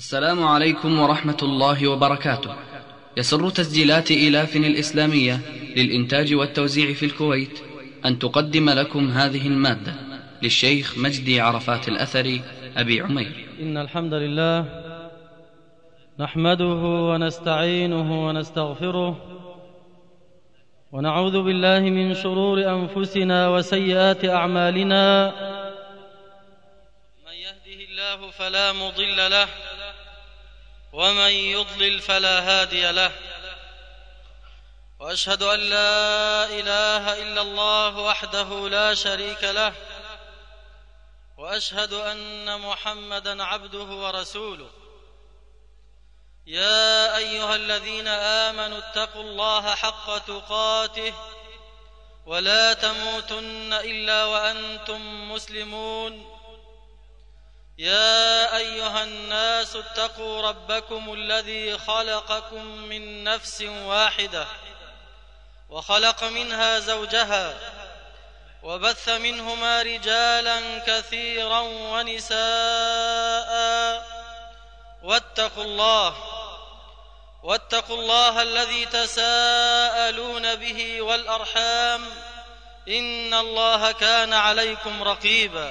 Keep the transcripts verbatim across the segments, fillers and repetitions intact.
السلام عليكم ورحمة الله وبركاته. يسر تسجيلات إيلاف الإسلامية للإنتاج والتوزيع في الكويت أن تقدم لكم هذه المادة للشيخ مجدي عرفات الأثري أبي عمير. إن الحمد لله نحمده ونستعينه ونستغفره ونعوذ بالله من شرور أنفسنا وسيئات أعمالنا. من يهده الله فلا مضل له ومن يضلل فلا هادي له، وأشهد أن لا إله إلا الله وحده لا شريك له، وأشهد أن محمدًا عبده ورسوله. يا أيها الذين آمنوا اتقوا الله حق تقاته ولا تموتن إلا وأنتم مسلمون. يا أيها الناس اتقوا ربكم الذي خلقكم من نفس واحدة وخلق منها زوجها وبث منهما رجالا كثيرا ونساء، واتقوا الله واتقوا الله الذي تساءلون به والأرحام، إن الله كان عليكم رقيبا.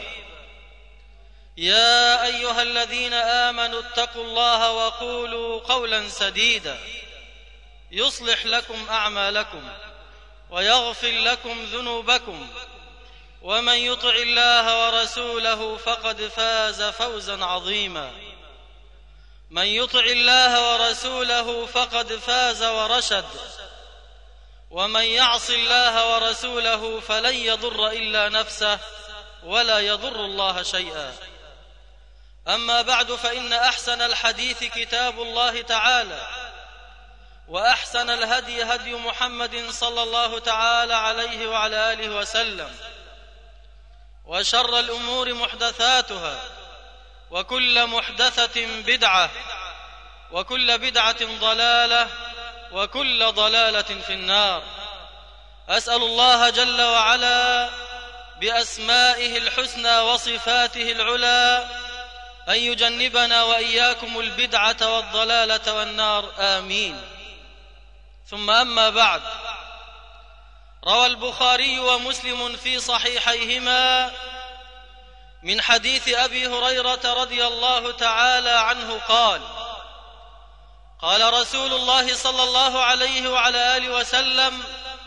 يا أيها الذين آمنوا اتقوا الله وقولوا قولا سديدا يصلح لكم أعمالكم ويغفر لكم ذنوبكم، ومن يطع الله ورسوله فقد فاز فوزا عظيما. من يطع الله ورسوله فقد فاز ورشد، ومن يعص الله ورسوله فلن يضر إلا نفسه ولا يضر الله شيئا. أما بعد، فإن أحسن الحديث كتاب الله تعالى، وأحسن الهدي هدي محمد صلى الله تعالى عليه وعلى آله وسلم، وشر الأمور محدثاتها، وكل محدثة بدعة، وكل بدعة ضلالة، وكل ضلالة في النار. أسأل الله جل وعلا بأسمائه الحسنى وصفاته العلى أن يجنبنا وإياكم البدعة والضلالة والنار، آمين. ثم أما بعد، روى البخاري ومسلم في صحيحيهما من حديث أبي هريرة رضي الله تعالى عنه قال: قال رسول الله صلى الله عليه وعلى آله وسلم: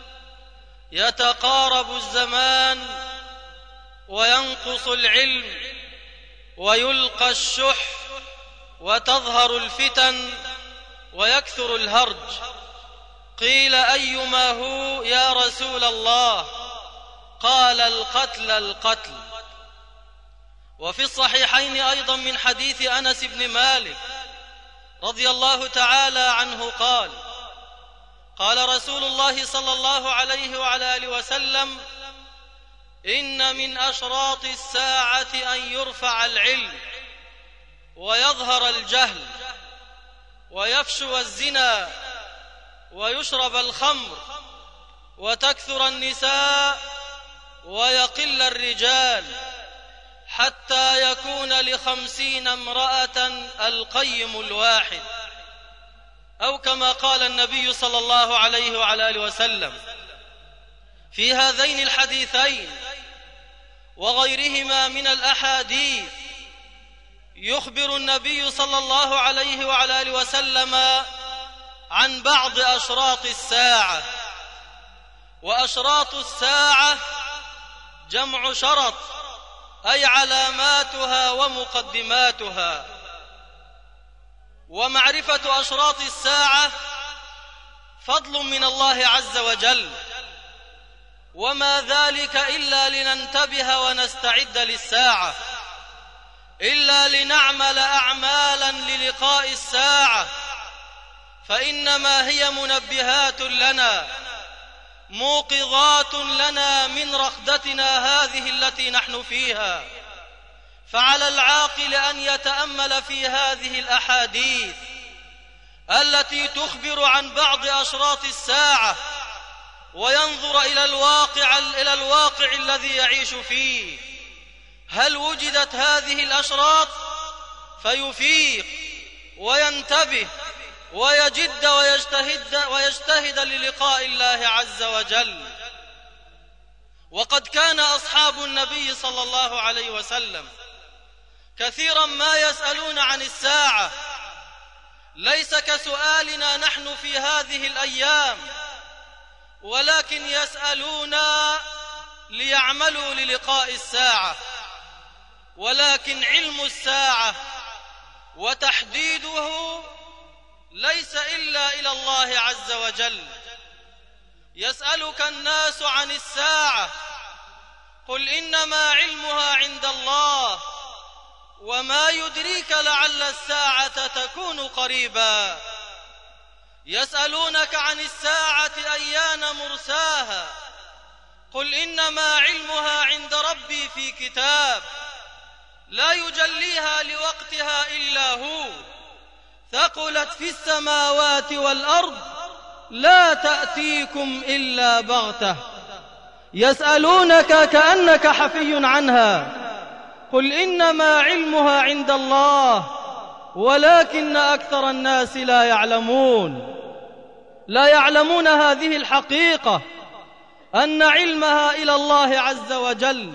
يتقارب الزمان وينقص العلم ويلقى الشح وتظهر الفتن ويكثر الهرج. قيل: أيما هو يا رسول الله؟ قال: القتل القتل. وفي الصحيحين أيضا من حديث أنس بن مالك رضي الله تعالى عنه قال: قال رسول الله صلى الله عليه وعلى آله وسلم: إن من أشراط الساعة أن يرفع العلم ويظهر الجهل ويفشو الزنا ويشرب الخمر وتكثر النساء ويقل الرجال، حتى يكون لخمسين امرأة القيم الواحد، أو كما قال النبي صلى الله عليه وعلى آله وسلم. في هذين الحديثين وغيرهما من الأحاديث يخبر النبي صلى الله عليه وعلى آله وسلم عن بعض أشراط الساعة. وأشراط الساعة جمع شرط، أي علاماتها ومقدماتها. ومعرفة أشراط الساعة فضل من الله عز وجل، وما ذلك إلا لننتبه ونستعد للساعة، إلا لنعمل أعمالا للقاء الساعة، فإنما هي منبهات لنا، موقظات لنا من رقدتنا هذه التي نحن فيها. فعلى العاقل أن يتأمل في هذه الأحاديث التي تخبر عن بعض أشراط الساعة، وينظر إلى الواقع إلى الواقع الذي يعيش فيه. هل وجدت هذه الأشراط فيفيق وينتبه ويجد ويجتهد, ويجتهد للقاء الله عز وجل. وقد كان أصحاب النبي صلى الله عليه وسلم كثيرا ما يسألون عن الساعة، ليس كسؤالنا نحن في هذه الأيام، ولكن يسألون ليعملوا للقاء الساعة. ولكن علم الساعة وتحديده ليس إلا إلى الله عز وجل. يسألك الناس عن الساعة، قل إنما علمها عند الله وما يدريك لعل الساعة تكون قريبا. يسألونك عن الساعة أيان مرساها، قل إنما علمها عند ربي في كتاب لا يجليها لوقتها إلا هو، ثقلت في السماوات والأرض لا تأتيكم إلا بغتة. يسألونك كأنك حفي عنها، قل إنما علمها عند الله ولكن أكثر الناس لا يعلمون. لا يعلمون هذه الحقيقة، أن علمها إلى الله عز وجل.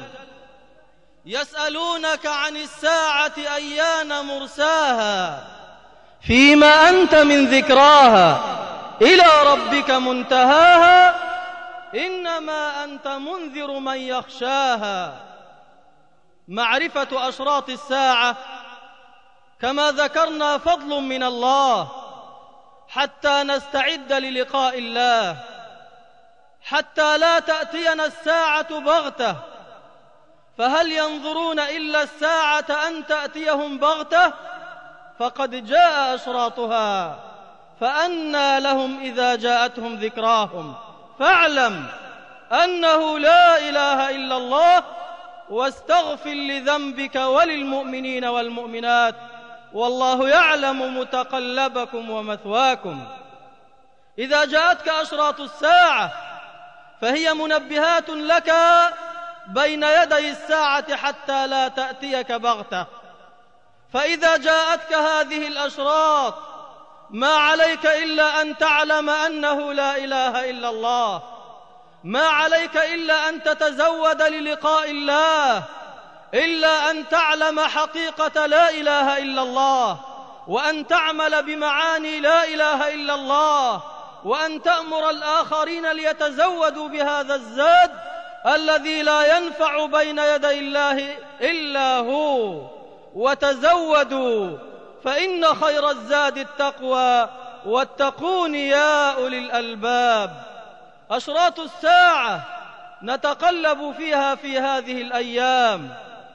يسألونك عن الساعة أيان مرساها، فيما أنت من ذكراها إلى ربك منتهاها، إنما أنت منذر من يخشاها. معرفة أشراط الساعة كما ذكرنا فضل من الله حتى نستعد للقاء الله، حتى لا تأتينا الساعة بغتة. فهل ينظرون إلا الساعة أن تأتيهم بغتة؟ فقد جاء أشراطها، فأنى لهم إذا جاءتهم ذكراهم. فاعلم أنه لا إله إلا الله، واستغفر لذنبك وللمؤمنين والمؤمنات، والله يعلم متقلبكم ومثواكم. إذا جاءتك أشراط الساعة فهي منبهات لك بين يدي الساعة حتى لا تأتيك بغتة. فإذا جاءتك هذه الأشراط ما عليك إلا أن تعلم أنه لا إله إلا الله، ما عليك إلا أن تتزود للقاء الله، إلا أن تعلم حقيقة لا إله إلا الله، وأن تعمل بمعاني لا إله إلا الله، وأن تأمر الآخرين ليتزودوا بهذا الزاد الذي لا ينفع بين يدي الله إلا هو. وتزودوا فإن خير الزاد التقوى، واتقون يا أولي الألباب. أشراط الساعة نتقلب فيها في هذه الأيام،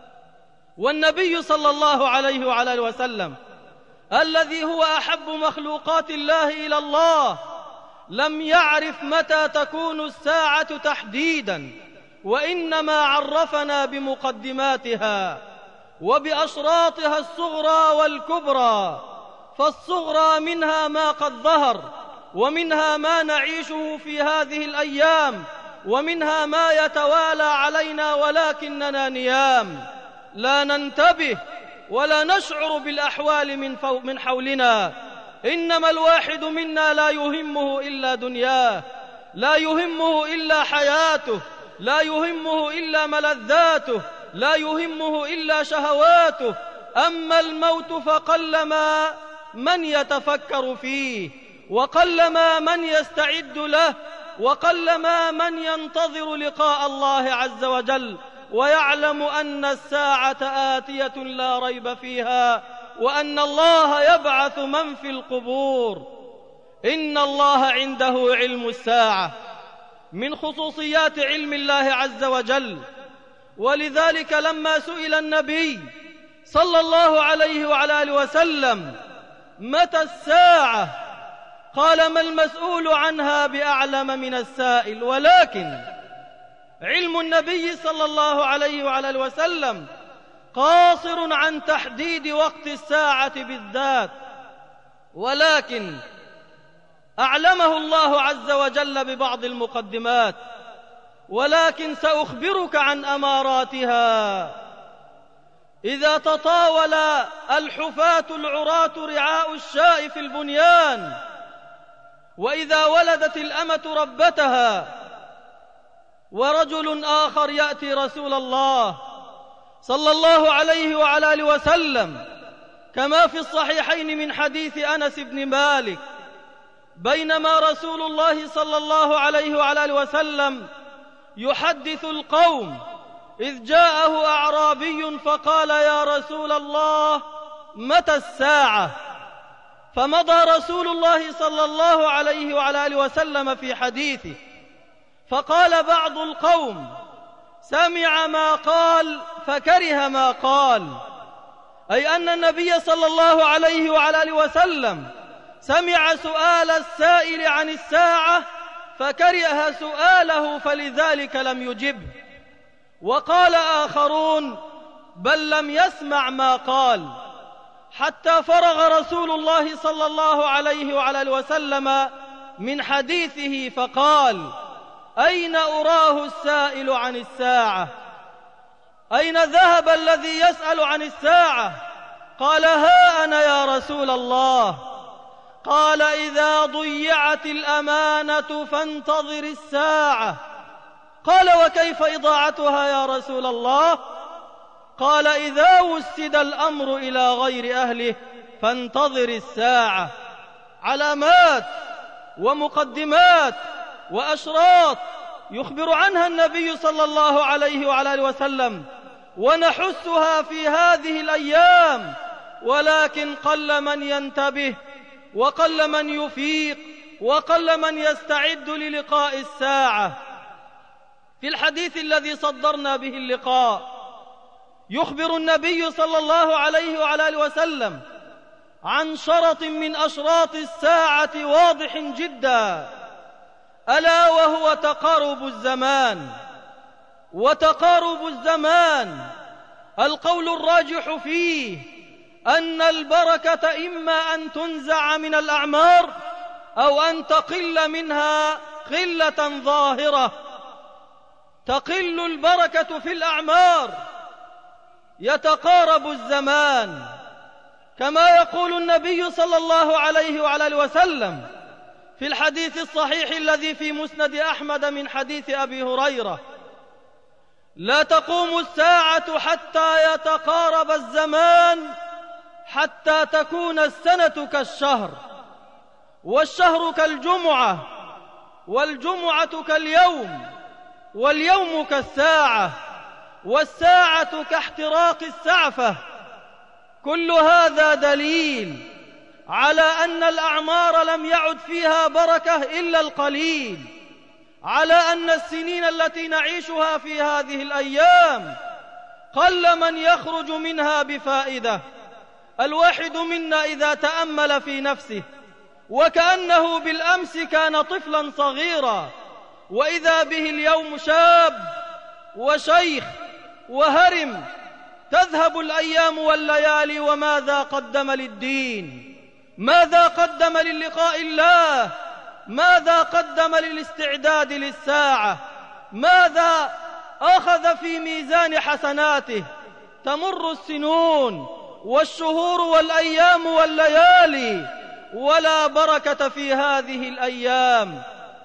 والنبي صلى الله عليه وعلى آله وسلم الذي هو أحب مخلوقات الله إلى الله لم يعرف متى تكون الساعة تحديدا، وإنما عرفنا بمقدماتها وبأشراطها الصغرى والكبرى. فالصغرى منها ما قد ظهر، ومنها ما نعيشه في هذه الأيام، ومنها ما يتوالى علينا ولكننا نيام، لا ننتبه ولا نشعر بالأحوال من, فوق من حولنا. إنما الواحد منا لا يهمه إلا دنياه، لا يهمه إلا حياته، لا يهمه إلا ملذاته، لا يهمه إلا شهواته. أما الموت فقلما من يتفكر فيه، وقلما من يستعد له، وقلما من ينتظر لقاء الله عز وجل ويعلم أن الساعة آتية لا ريب فيها، وأن الله يبعث من في القبور. إن الله عنده علم الساعة من خصوصيات علم الله عز وجل. ولذلك لما سئل النبي صلى الله عليه وعلى آله وسلم متى الساعة قال ما المسؤول عنها بأعلم من السائل. ولكن علم النبي صلى الله عليه وعلى آله وسلم قاصر عن تحديد وقت الساعة بالذات، ولكن أعلمه الله عز وجل ببعض المقدمات. ولكن سأخبرك عن أماراتها. إذا تطاول الحفاة العراة رعاء الشاء في البنيان، وإذا ولدت الأمة ربتها، ورجل آخر يأتي رسول الله صلى الله عليه وعلى آله وسلم كما في الصحيحين من حديث أنس بن مالك: بينما رسول الله صلى الله عليه وعلى آله وسلم يحدث القوم إذ جاءه أعرابي فقال: يا رسول الله متى الساعة؟ فمضى رسول الله صلى الله عليه وعلى آله وسلم في حديثه، فقال بعض القوم: سمع ما قال فكره ما قال، أي أن النبي صلى الله عليه وعلى آله وسلم سمع سؤال السائل عن الساعة فكره سؤاله فلذلك لم يجبه. وقال آخرون: بل لم يسمع ما قال، حتى فرغ رسول الله صلى الله عليه وعلى آله وسلم من حديثه فقال: أين أراه السائل عن الساعة؟ أين ذهب الذي يسأل عن الساعة؟ قال: ها أنا يا رسول الله. قال: إذا ضيعت الأمانة فانتظر الساعة. قال: وكيف إضاعتها يا رسول الله؟ قال: إذا وسد الأمر إلى غير أهله فانتظر الساعة. علامات ومقدمات وأشراط يخبر عنها النبي صلى الله عليه وعلى آله وسلم، ونحسها في هذه الأيام، ولكن قل من ينتبه، وقل من يفيق، وقل من يستعد للقاء الساعة. في الحديث الذي صدرنا به اللقاء يخبر النبي صلى الله عليه وعلى آله وسلم عن شرط من أشراط الساعة واضح جدا، ألا وهو تقارب الزمان. وتقارب الزمان القول الراجح فيه أن البركة إما أن تنزع من الأعمار أو أن تقل منها قلة ظاهرة. تقل البركة في الأعمار، يتقارب الزمان، كما يقول النبي صلى الله عليه وعلى آله وسلم في الحديث الصحيح الذي في مسند أحمد من حديث أبي هريرة: لا تقوم الساعة حتى يتقارب الزمان، حتى تكون السنة كالشهر، والشهر كالجمعة، والجمعة كاليوم، واليوم كالساعة، والساعة كاحتراق السعفة. كل هذا دليل على أن الأعمار لم يعد فيها بركة إلا القليل، على أن السنين التي نعيشها في هذه الأيام قل من يخرج منها بفائدة. الواحد منا إذا تأمل في نفسه وكأنه بالأمس كان طفلا صغيرا، وإذا به اليوم شاب وشيخ وهرم. تذهب الأيام والليالي، وماذا قدم للدين؟ ماذا قدم للقاء الله؟ ماذا قدم للاستعداد للساعة؟ ماذا أخذ في ميزان حسناته؟ تمر السنون والشهور والأيام والليالي ولا بركة في هذه الأيام.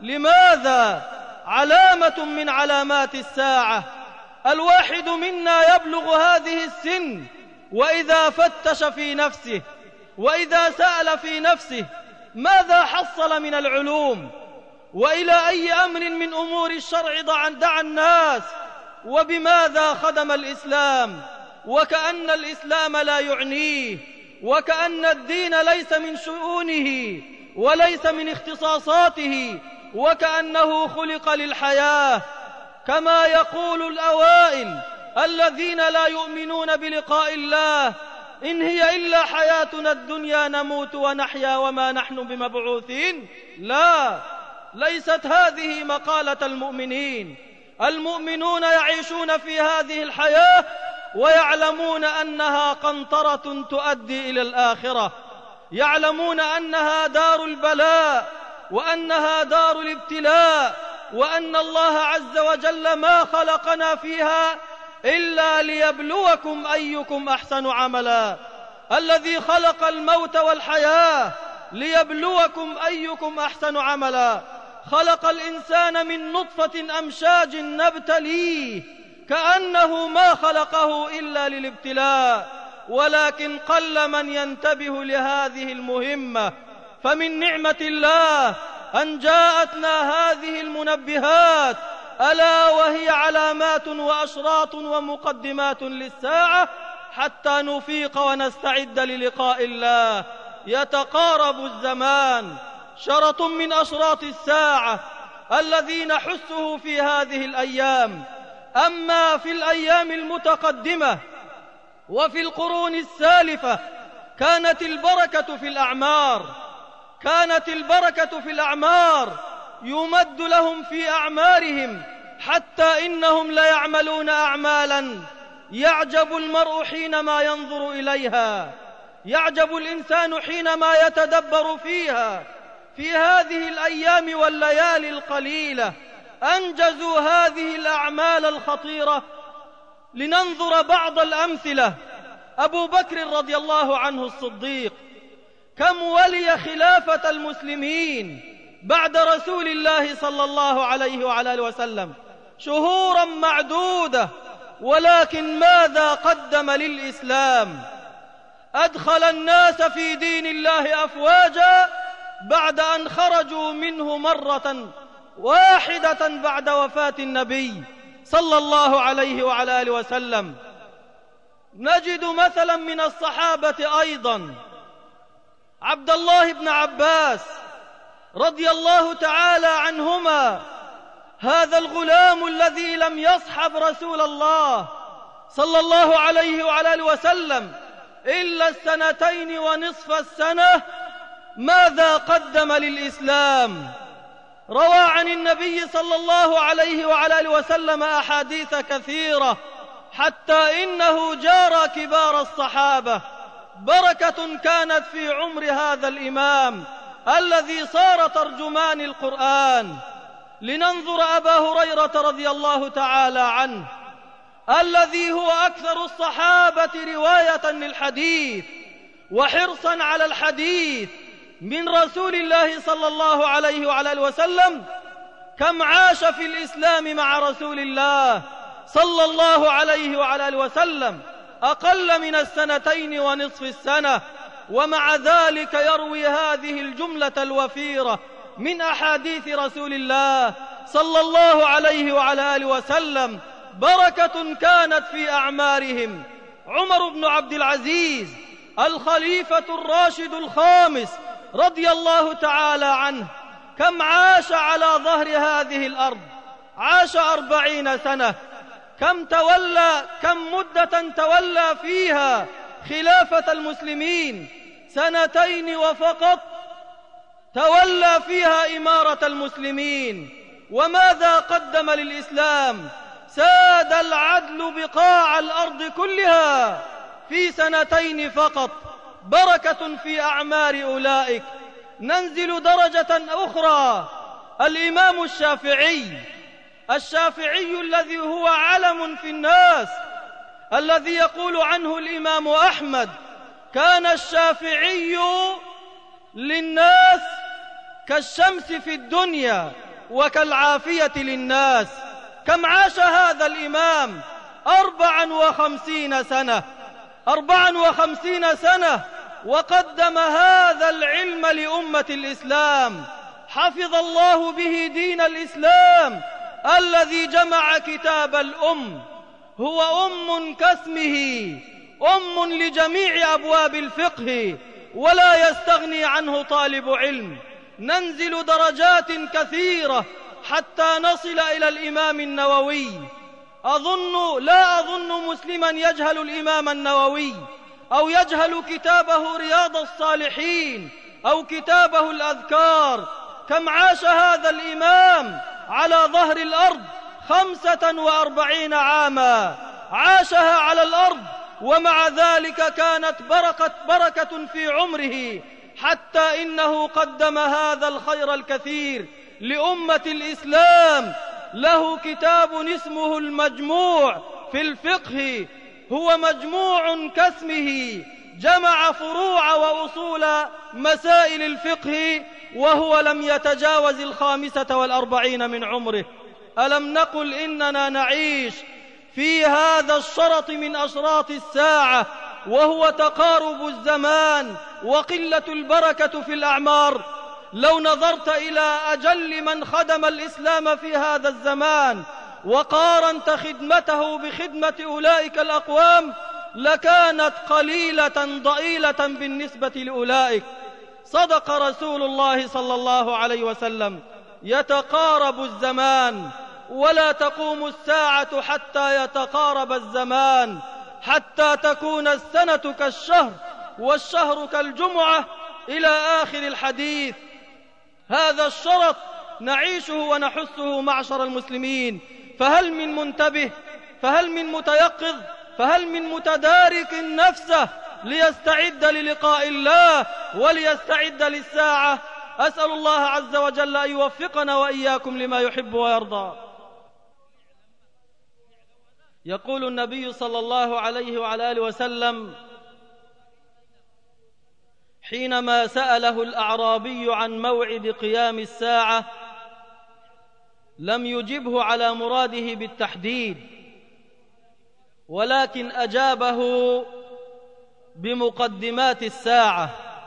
لماذا؟ علامة من علامات الساعة. الواحد منا يبلغ هذه السن وإذا فتش في نفسه، وإذا سأل في نفسه ماذا حصل من العلوم، وإلى أي أمر من أمور الشرع دعا الناس، وبماذا خدم الإسلام، وكأن الإسلام لا يعنيه، وكأن الدين ليس من شؤونه وليس من اختصاصاته، وكأنه خلق للحياة. كما يقول الأوائل الذين لا يؤمنون بلقاء الله: إن هي إلا حياتنا الدنيا نموت ونحيا وما نحن بمبعوثين. لا، ليست هذه مقالة المؤمنين. المؤمنون يعيشون في هذه الحياة ويعلمون أنها قنطرة تؤدي إلى الآخرة، يعلمون أنها دار البلاء وأنها دار الابتلاء، وأن الله عز وجل ما خلقنا فيها إلا ليبلوكم أيكم أحسن عملا، الذي خلق الموت والحياة ليبلوكم أيكم أحسن عملا. خلق الإنسان من نطفة أمشاج نبتليه، كأنه ما خلقه إلا للابتلاء، ولكن قل من ينتبه لهذه المهمة. فمن نعمة الله أن جاءتنا هذه المنبهات، ألا وهي علامات وأشراط ومقدمات للساعة، حتى نفيق ونستعد للقاء الله. يتقارب الزمان، شرط من أشراط الساعة الذي نحسه في هذه الأيام. أما في الأيام المتقدمة وفي القرون السالفة كانت البركة في الأعمار، كانت البركة في الأعمار، يمد لهم في أعمارهم، حتى إنهم ليعملون أعمالا يعجب المرء حينما ينظر إليها، يعجب الإنسان حينما يتدبر فيها. في هذه الأيام والليالي القليلة أنجزوا هذه الأعمال الخطيرة. لننظر بعض الأمثلة. أبو بكر رضي الله عنه الصديق كم ولي خلافة المسلمين بعد رسول الله صلى الله عليه وعلى آله وسلم؟ شهورا معدودة، ولكن ماذا قدم للإسلام؟ أدخل الناس في دين الله أفواجا بعد أن خرجوا منه مرة واحدة بعد وفاة النبي صلى الله عليه وعلى آله وسلم. نجد مثلا من الصحابة أيضا عبد الله بن عباس رضي الله تعالى عنهما، هذا الغلام الذي لم يصحب رسول الله صلى الله عليه وعلى آله وسلم إلا السنتين ونصف السنة، ماذا قدم للإسلام؟ روى عن النبي صلى الله عليه وعلى آله وسلم أحاديث كثيرة، حتى إنه جارى كبار الصحابة. بركة كانت في عمر هذا الإمام الذي صار ترجمان القرآن. لننظر أبا هريرة رضي الله تعالى عنه، الذي هو أكثر الصحابة رواية للحديث وحرصا على الحديث من رسول الله صلى الله عليه وعلى آله وسلم. كم عاش في الإسلام مع رسول الله صلى الله عليه وعلى آله وسلم، أقل من السنتين ونصف السنة، ومع ذلك يروي هذه الجملة الوفيرة من أحاديث رسول الله صلى الله عليه وعلى آله وسلم. بركة كانت في أعمارهم. عمر بن عبد العزيز الخليفة الراشد الخامس رضي الله تعالى عنه، كم عاش على ظهر هذه الأرض؟ عاش أربعين سنة. كم تولى كم مدة تولى فيها خلافة المسلمين؟ سنتين وفقط تولى فيها إمارة المسلمين. وماذا قدم للإسلام؟ ساد العدل بقاع الأرض كلها في سنتين فقط. بركة في أعمار أولئك. ننزل درجة أخرى. الإمام الشافعي الشافعي الذي هو علم في الناس، الذي يقول عنه الإمام أحمد: كان الشافعي للناس كالشمس في الدنيا وكالعافية للناس. كم عاش هذا الإمام؟ أربعا وخمسين سنة أربعا وخمسين سنة وقدم هذا العلم لأمة الإسلام. حفظ الله به دين الإسلام الذي جمع كتاب الأم. هو أم كاسمه، أم لجميع أبواب الفقه، ولا يستغني عنه طالب علم. ننزل درجات كثيرة حتى نصل إلى الإمام النووي. أظن لا أظن مسلما يجهل الإمام النووي أو يجهل كتابه رياض الصالحين أو كتابه الأذكار. كم عاش هذا الإمام على ظهر الأرض؟ خمسة وأربعين عاما عاشها على الأرض، ومع ذلك كانت بركة, بركة في عمره، حتى إنه قدم هذا الخير الكثير لأمة الإسلام. له كتاب اسمه المجموع في الفقه هو مجموع كاسمه، جمع فروع وأصول مسائل الفقه وهو لم يتجاوز الخامسة والأربعين من عمره. ألم نقل إننا نعيش في هذا الشرط من أشراط الساعة وهو تقارب الزمان وقلة البركة في الأعمار؟ لو نظرت إلى أجل من خدم الإسلام في هذا الزمان وقارنت خدمته بخدمة أولئك الأقوام لكانت قليلة ضئيلة بالنسبة لأولئك. صدق رسول الله صلى الله عليه وسلم: يتقارب الزمان ولا تقوم الساعة حتى يتقارب الزمان، حتى تكون السنة كالشهر والشهر كالجمعة إلى آخر الحديث. هذا الشرط نعيشه ونحسه معشر المسلمين، فهل من منتبه؟ فهل من متيقظ؟ فهل من متدارك نفسه ليستعد للقاء الله وليستعد للساعة؟ أسأل الله عز وجل أن يوفقنا وإياكم لما يحب ويرضى. يقول النبي صلى الله عليه وعلى آله وسلم حينما سأله الأعرابي عن موعد قيام الساعة لم يجبه على مراده بالتحديد، ولكن أجابه بمقدمات الساعة.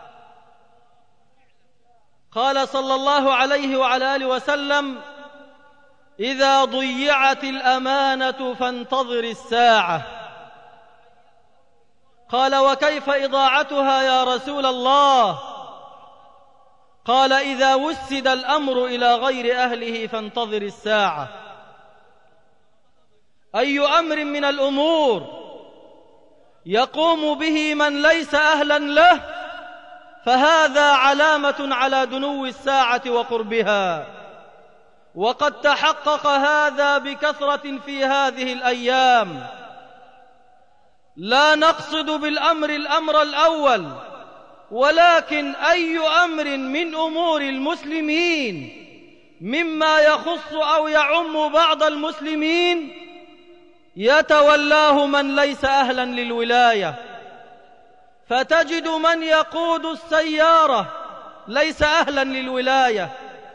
قال صلى الله عليه وعلى آله وسلم: إذا ضيعت الأمانة فانتظر الساعة. قال: وكيف إضاعتها يا رسول الله؟ قال: إذا وسد الأمر إلى غير أهله فانتظر الساعة. أي أمر من الأمور يقوم به من ليس أهلا له فهذا علامة على دنو الساعة وقربها، وقد تحقق هذا بكثرة في هذه الأيام. لا نقصد بالأمر الأمر الأول، ولكن أي أمر من أمور المسلمين مما يخص أو يعم بعض المسلمين يتولاه من ليس أهلا للولاية، فتجد من يقود السيارة ليس أهلا للولاية،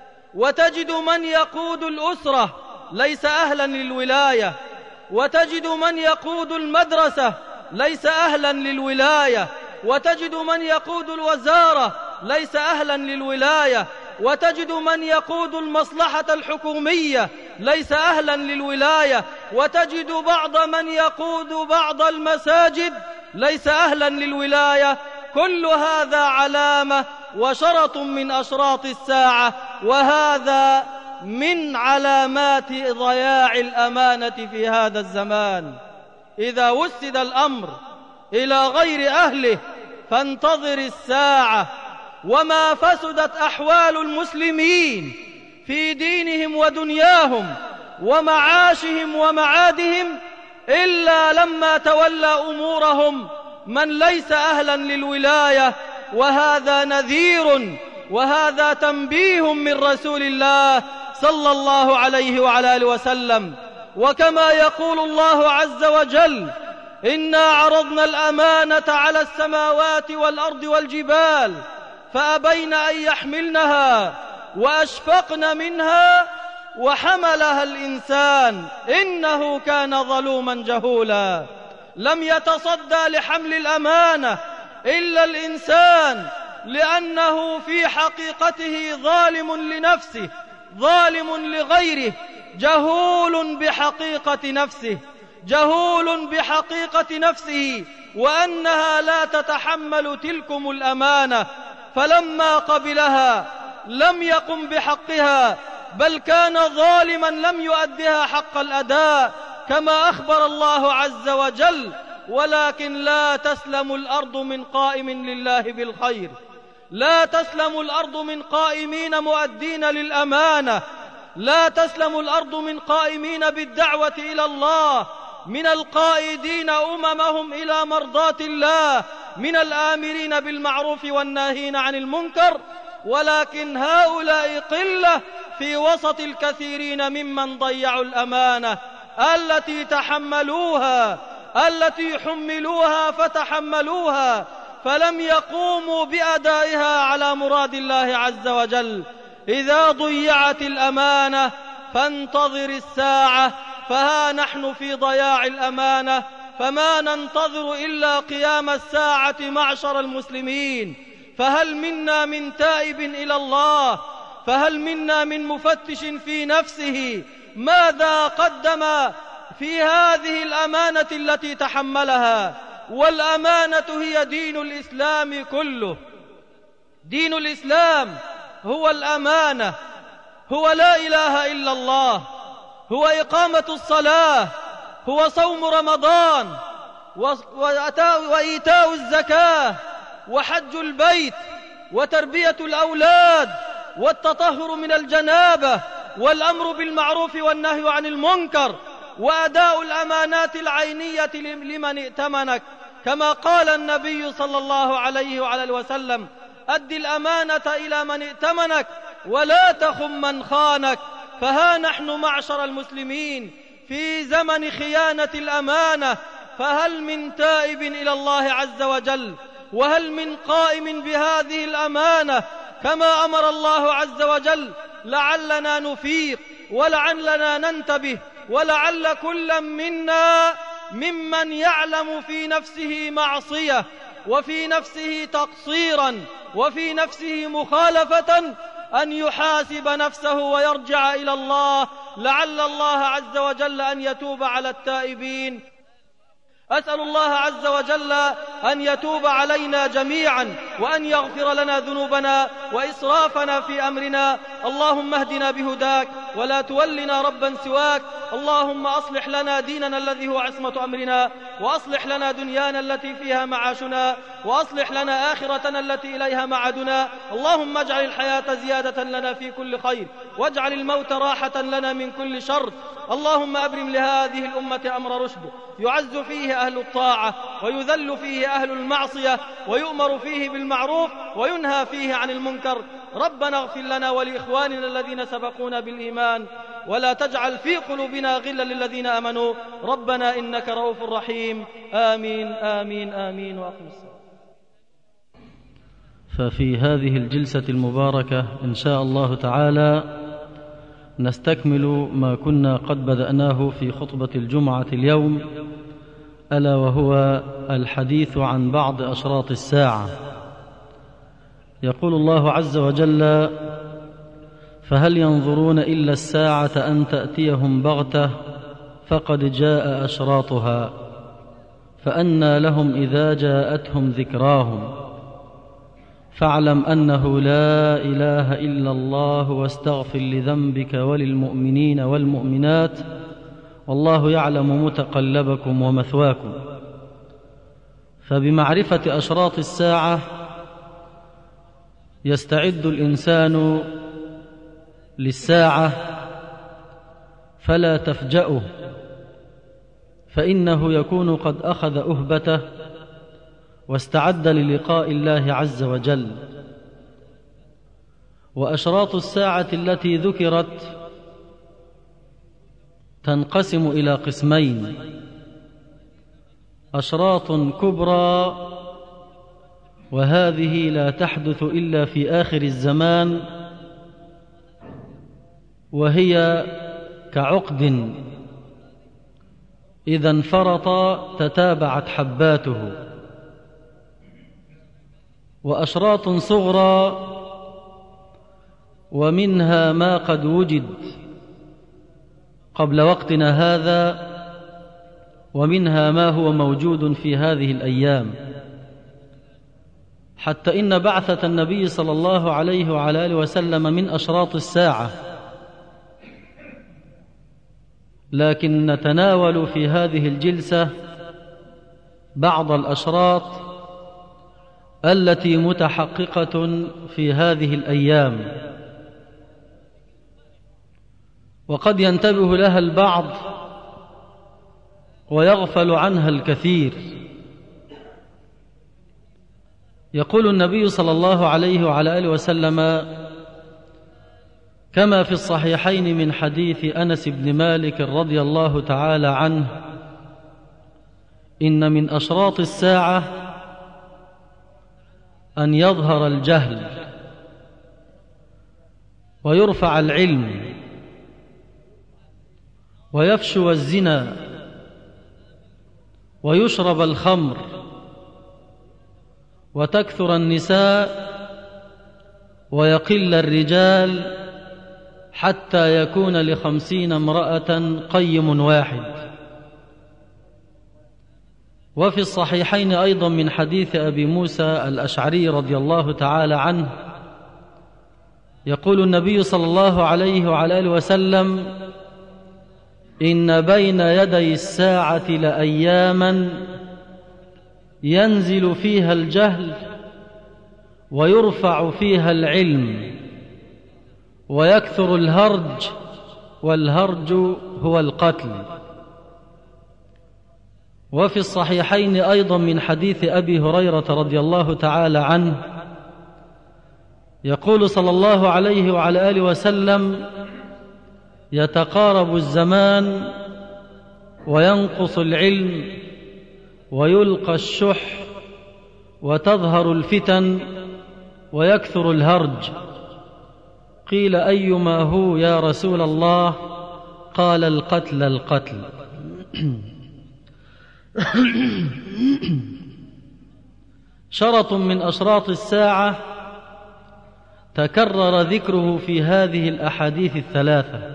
وتجد من يقود الأسرة ليس أهلا للولاية، وتجد من يقود المدرسة ليس أهلا للولاية، وتجد من يقود الوزارة ليس أهلا للولاية، وتجد من يقود المصلحة الحكومية ليس أهلا للولاية، وتجد بعض من يقود بعض المساجد ليس أهلا للولاية. كل هذا علامة وشرط من أشراط الساعة، وهذا من علامات ضياع الأمانة في هذا الزمان. إذا وسد الأمر إلى غير أهله فانتظر الساعة. وما فسدت أحوال المسلمين في دينهم ودنياهم ومعاشهم ومعادهم إلا لما تولى أمورهم من ليس أهلا للولاية، وهذا نذير وهذا تنبيه من رسول الله صلى الله عليه وعلى آله وسلم. وكما يقول الله عز وجل: إنا عرضنا الأمانة على السماوات والأرض والجبال فأبين أن يحملنها وأشفقن منها وحملها الإنسان إنه كان ظلوما جهولا. لم يتصدى لحمل الأمانة إلا الإنسان، لأنه في حقيقته ظالم لنفسه، ظالم لغيره، جهول بحقيقة نفسه، جهول بحقيقة نفسه وأنها لا تتحمل تلكم الأمانة. فلما قبلها لم يقم بحقها، بل كان ظالما لم يؤدها حق الأداء، كما أخبر الله عز وجل: ولكن لا تسلم الأرض من قائم لله بالخير. لا تسلم الأرض من قائمين مؤدين للأمانة، لا تسلم الأرض من قائمين بالدعوة إلى الله، من القائدين أممهم إلى مرضاة الله، من الآمرين بالمعروف والناهين عن المنكر، ولكن هؤلاء قلة في وسط الكثيرين ممن ضيعوا الأمانة. التي تحملوها التي حملوها فتحملوها فلم يقوموا بأدائها على مراد الله عز وجل. إذا ضيعت الأمانة فانتظر الساعة، فها نحن في ضياع الأمانة، فما ننتظر إلا قيام الساعة معشر المسلمين. فهل منا من تائب إلى الله؟ فهل منا من مفتش في نفسه ماذا قدم في هذه الأمانة التي تحملها؟ والأمانة هي دين الإسلام كله. دين الإسلام هو الأمانة، هو لا إله إلا الله، هو إقامة الصلاة، هو صوم رمضان، وإيتاء الزكاة، وحج البيت، وتربية الأولاد، والتطهر من الجنابة، والأمر بالمعروف والنهي عن المنكر، وأداء الأمانات العينية لمن ائتمنك، كما قال النبي صلى الله عليه وعلى وسلم: أد الأمانة إلى من ائتمنك ولا تخن من خانك. فها نحن معشر المسلمين في زمن خيانة الأمانة، فهل من تائب إلى الله عز وجل؟ وهل من قائم بهذه الأمانة كما أمر الله عز وجل؟ لعلنا نفيق، ولعلنا ننتبه، ولعل كل منا ممن يعلم في نفسه معصية، وفي نفسه تقصيرا، وفي نفسه مخالفة، أن يحاسب نفسه ويرجع إلى الله، لعل الله عز وجل أن يتوب على التائبين. أسأل الله عز وجل أن يتوب علينا جميعا، وأن يغفر لنا ذنوبنا وإسرافنا في أمرنا. اللهم اهدنا بهداك ولا تولنا ربا سواك. اللهم أصلح لنا ديننا الذي هو عصمة أمرنا، وأصلح لنا دنيانا التي فيها معاشنا، وأصلح لنا آخرتنا التي إليها معادنا. اللهم اجعل الحياة زيادة لنا في كل خير، واجعل الموت راحة لنا من كل شر. اللهم أبرم لهذه الأمة أمر رشد، يعز فيه أهل الطاعة، ويذل فيه أهل المعصية، ويؤمر فيه بالمعروف، وينهى فيه عن المنكر. ربنا اغفر لنا ولإخواننا الذين سبقونا بالإيمان، ولا تجعل في قلوبنا غلا للذين آمنوا. ربنا إنك رؤوف رحيم. آمين آمين آمين. وأقم الصلاة. ففي هذه الجلسة المباركة إن شاء الله تعالى نستكمل ما كنا قد بدأناه في خطبة الجمعة اليوم، ألا وهو الحديث عن بعض أشراط الساعة. يقول الله عز وجل: فهل ينظرون إلا الساعة أن تأتيهم بغتة فقد جاء أشراطها فأنى لهم إذا جاءتهم ذكراهم فاعلم أنه لا إله إلا الله واستغفر لذنبك وللمؤمنين والمؤمنات والله يعلم متقلبكم ومثواكم. فبمعرفة أشراط الساعة يستعد الإنسان للساعة فلا تفجأه، فإنه يكون قد أخذ أهبته واستعد للقاء الله عز وجل. وأشراط الساعة التي ذكرت تنقسم إلى قسمين: أشراط كبرى، وهذه لا تحدث إلا في آخر الزمان، وهي كعقد إذا انفرط تتابعت حباته. وأشراط صغرى، ومنها ما قد وجد قبل وقتنا هذا، ومنها ما هو موجود في هذه الأيام، حتى إن بعثة النبي صلى الله عليه وعلى آله وسلم من أشراط الساعة. لكن نتناول في هذه الجلسة بعض الأشراط التي متحققة في هذه الأيام، وقد ينتبه لها البعض ويغفل عنها الكثير. يقول النبي صلى الله عليه وعلى آله وسلم: كما في الصحيحين من حديث أنس بن مالك رضي الله تعالى عنه: إن من أشراط الساعة أن يظهر الجهل ويرفع العلم ويفشو الزنا ويشرب الخمر وتكثر النساء ويقل الرجال حتى يكون لخمسين امرأة قيم واحد. وفي الصحيحين أيضا من حديث أبي موسى الأشعري رضي الله تعالى عنه يقول النبي صلى الله عليه وعلى آله وسلم: إن بين يدي الساعة لأياما ينزل فيها الجهل ويرفع فيها العلم ويكثر الهرج، والهرج هو القتل. وفي الصحيحين أيضا من حديث أبي هريرة رضي الله تعالى عنه يقول صلى الله عليه وعلى آله وسلم: يتقارب الزمان وينقص العلم ويلقى الشح وتظهر الفتن ويكثر الهرج. قيل: أيما هو يا رسول الله؟ قال: القتل القتل. شرط من أشراط الساعة تكرر ذكره في هذه الأحاديث الثلاثة،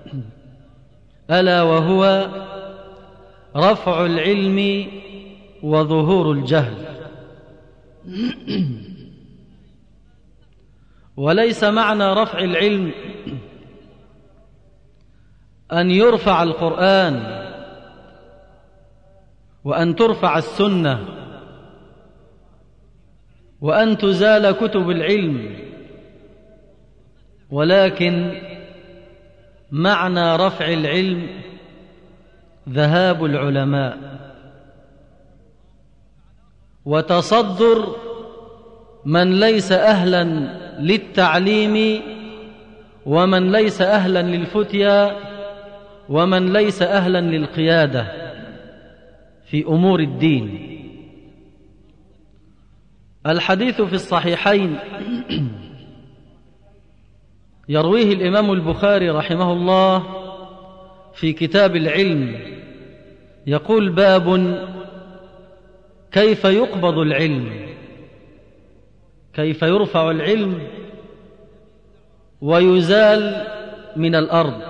ألا وهو رفع العلم وظهور الجهل. وليس معنى رفع العلم أن يرفع القرآن وأن ترفع السنة وأن تزال كتب العلم، ولكن معنى رفع العلم ذهاب العلماء وتصدر من ليس أهلا للتعليم ومن ليس أهلا للفتيا ومن ليس أهلا للقيادة في أمور الدين. الحديث في الصحيحين يرويه الإمام البخاري رحمه الله في كتاب العلم، يقول: باب كيف يقبض العلم، كيف يرفع العلم ويزال من الأرض.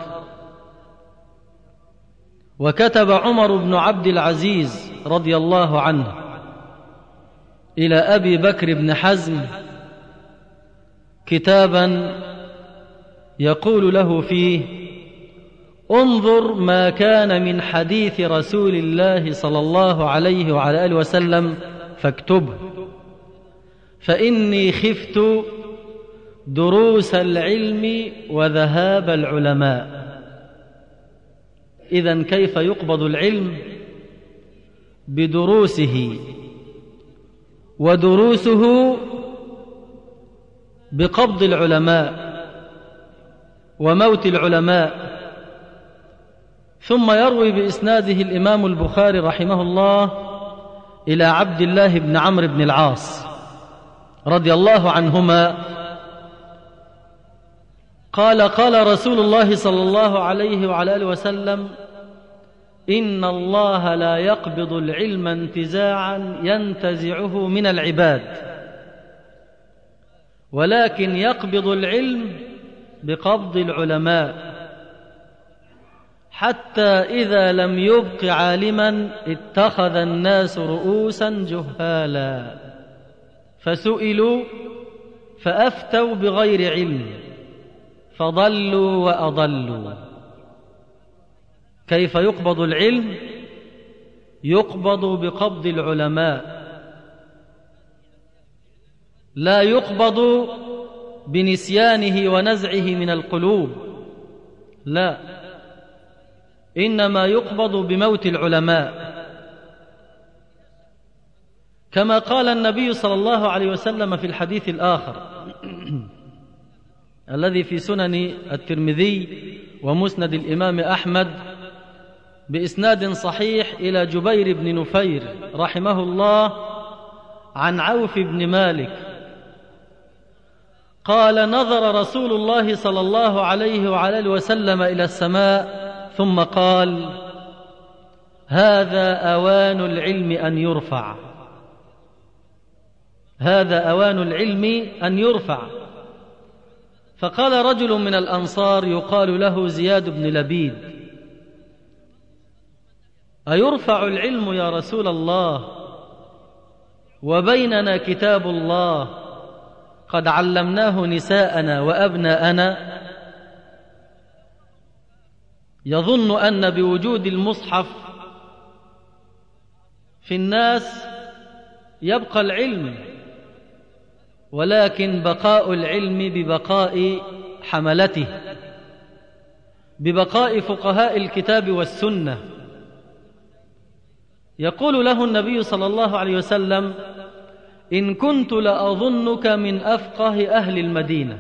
وكتب عمر بن عبد العزيز رضي الله عنه إلى أبي بكر بن حزم كتابا يقول له فيه: انظر ما كان من حديث رسول الله صلى الله عليه وعلى آله وسلم فاكتبه، فإني خفت دروس العلم وذهاب العلماء. إذن كيف يقبض العلم؟ بدروسه، ودروسه بقبض العلماء وموت العلماء. ثم يروي بإسناده الإمام البخاري رحمه الله إلى عبد الله بن عمرو بن العاص رضي الله عنهما قال: قال رسول الله صلى الله عليه وعلى آله وسلم: إن الله لا يقبض العلم انتزاعا ينتزعه من العباد، ولكن يقبض العلم بقبض العلماء، حتى إذا لم يبق عالما اتخذ الناس رؤوسا جهالا فسئلوا فأفتوا بغير علم فضلوا وأضلوا. كيف يقبض العلم؟ يقبض بقبض العلماء، لا يقبض بنسيانه ونزعه من القلوب، لا، إنما يقبض بموت العلماء. كما قال النبي صلى الله عليه وسلم في الحديث الآخر: الذي في سنن الترمذي ومسند الإمام أحمد بإسناد صحيح إلى جبير بن نفير رحمه الله عن عوف بن مالك قال: نظر رسول الله صلى الله عليه وعلى آله وسلم إلى السماء ثم قال: هذا أوان العلم أن يرفع، هذا أوان العلم أن يرفع. فقال رجل من الأنصار يقال له زياد بن لبيد: أيرفع العلم يا رسول الله وبيننا كتاب الله قد علمناه نساءنا وأبناءنا؟ يظن أن بوجود المصحف في الناس يبقى العلم، ولكن بقاء العلم ببقاء حملته، ببقاء فقهاء الكتاب والسنة. يقول له النبي صلى الله عليه وسلم: إن كنت لأظنك من أفقه أهل المدينة،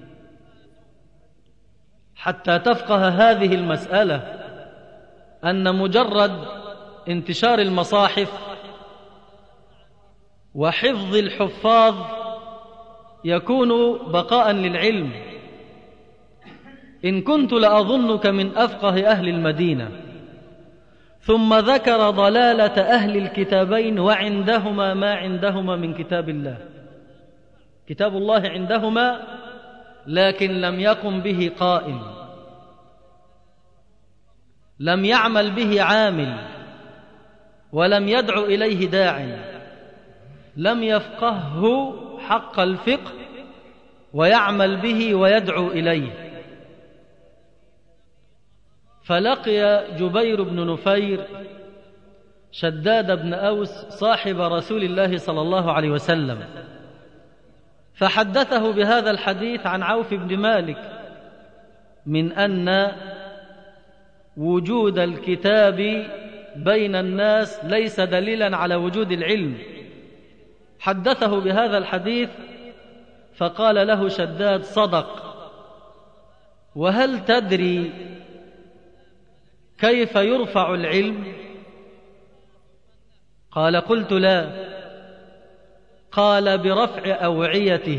حتى تفقه هذه المسألة أن مجرد انتشار المصاحف وحفظ الحفاظ يكون بقاء للعلم. إن كنت لأظنك من أفقه أهل المدينة. ثم ذكر ضلالة أهل الكتابين وعندهما ما عندهما من كتاب الله، كتاب الله عندهما لكن لم يقم به قائم، لم يعمل به عامل، ولم يدعو إليه داعٍ، لم يفقهه حق الفقه ويعمل به ويدعو إليه. فلقي جبير بن نفير شداد بن أوس صاحب رسول الله صلى الله عليه وسلم، فحدثه بهذا الحديث عن عوف بن مالك من أن وجود الكتاب بين الناس ليس دليلا على وجود العلم. حدثه بهذا الحديث فقال له شداد: صدق، وهل تدري كيف يرفع العلم؟ قال: قلت لا. قال: برفع أوعيته،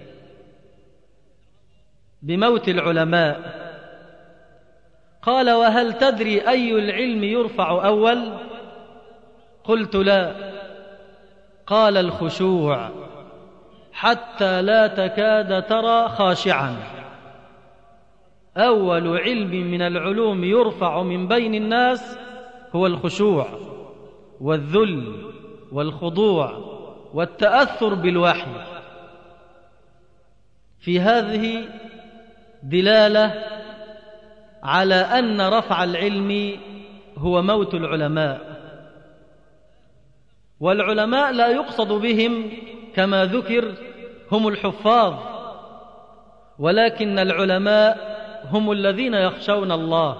بموت العلماء. قال: وهل تدري أي العلم يرفع أول؟ قلت لا. قال: الخشوع، حتى لا تكاد ترى خاشعا. أول علم من العلوم يرفع من بين الناس هو الخشوع والذل والخضوع والتأثر بالوحي. في هذه دلالة على أن رفع العلم هو موت العلماء، والعلماء لا يقصد بهم كما ذكر هم الحفاظ، ولكن العلماء هم الذين يخشون الله.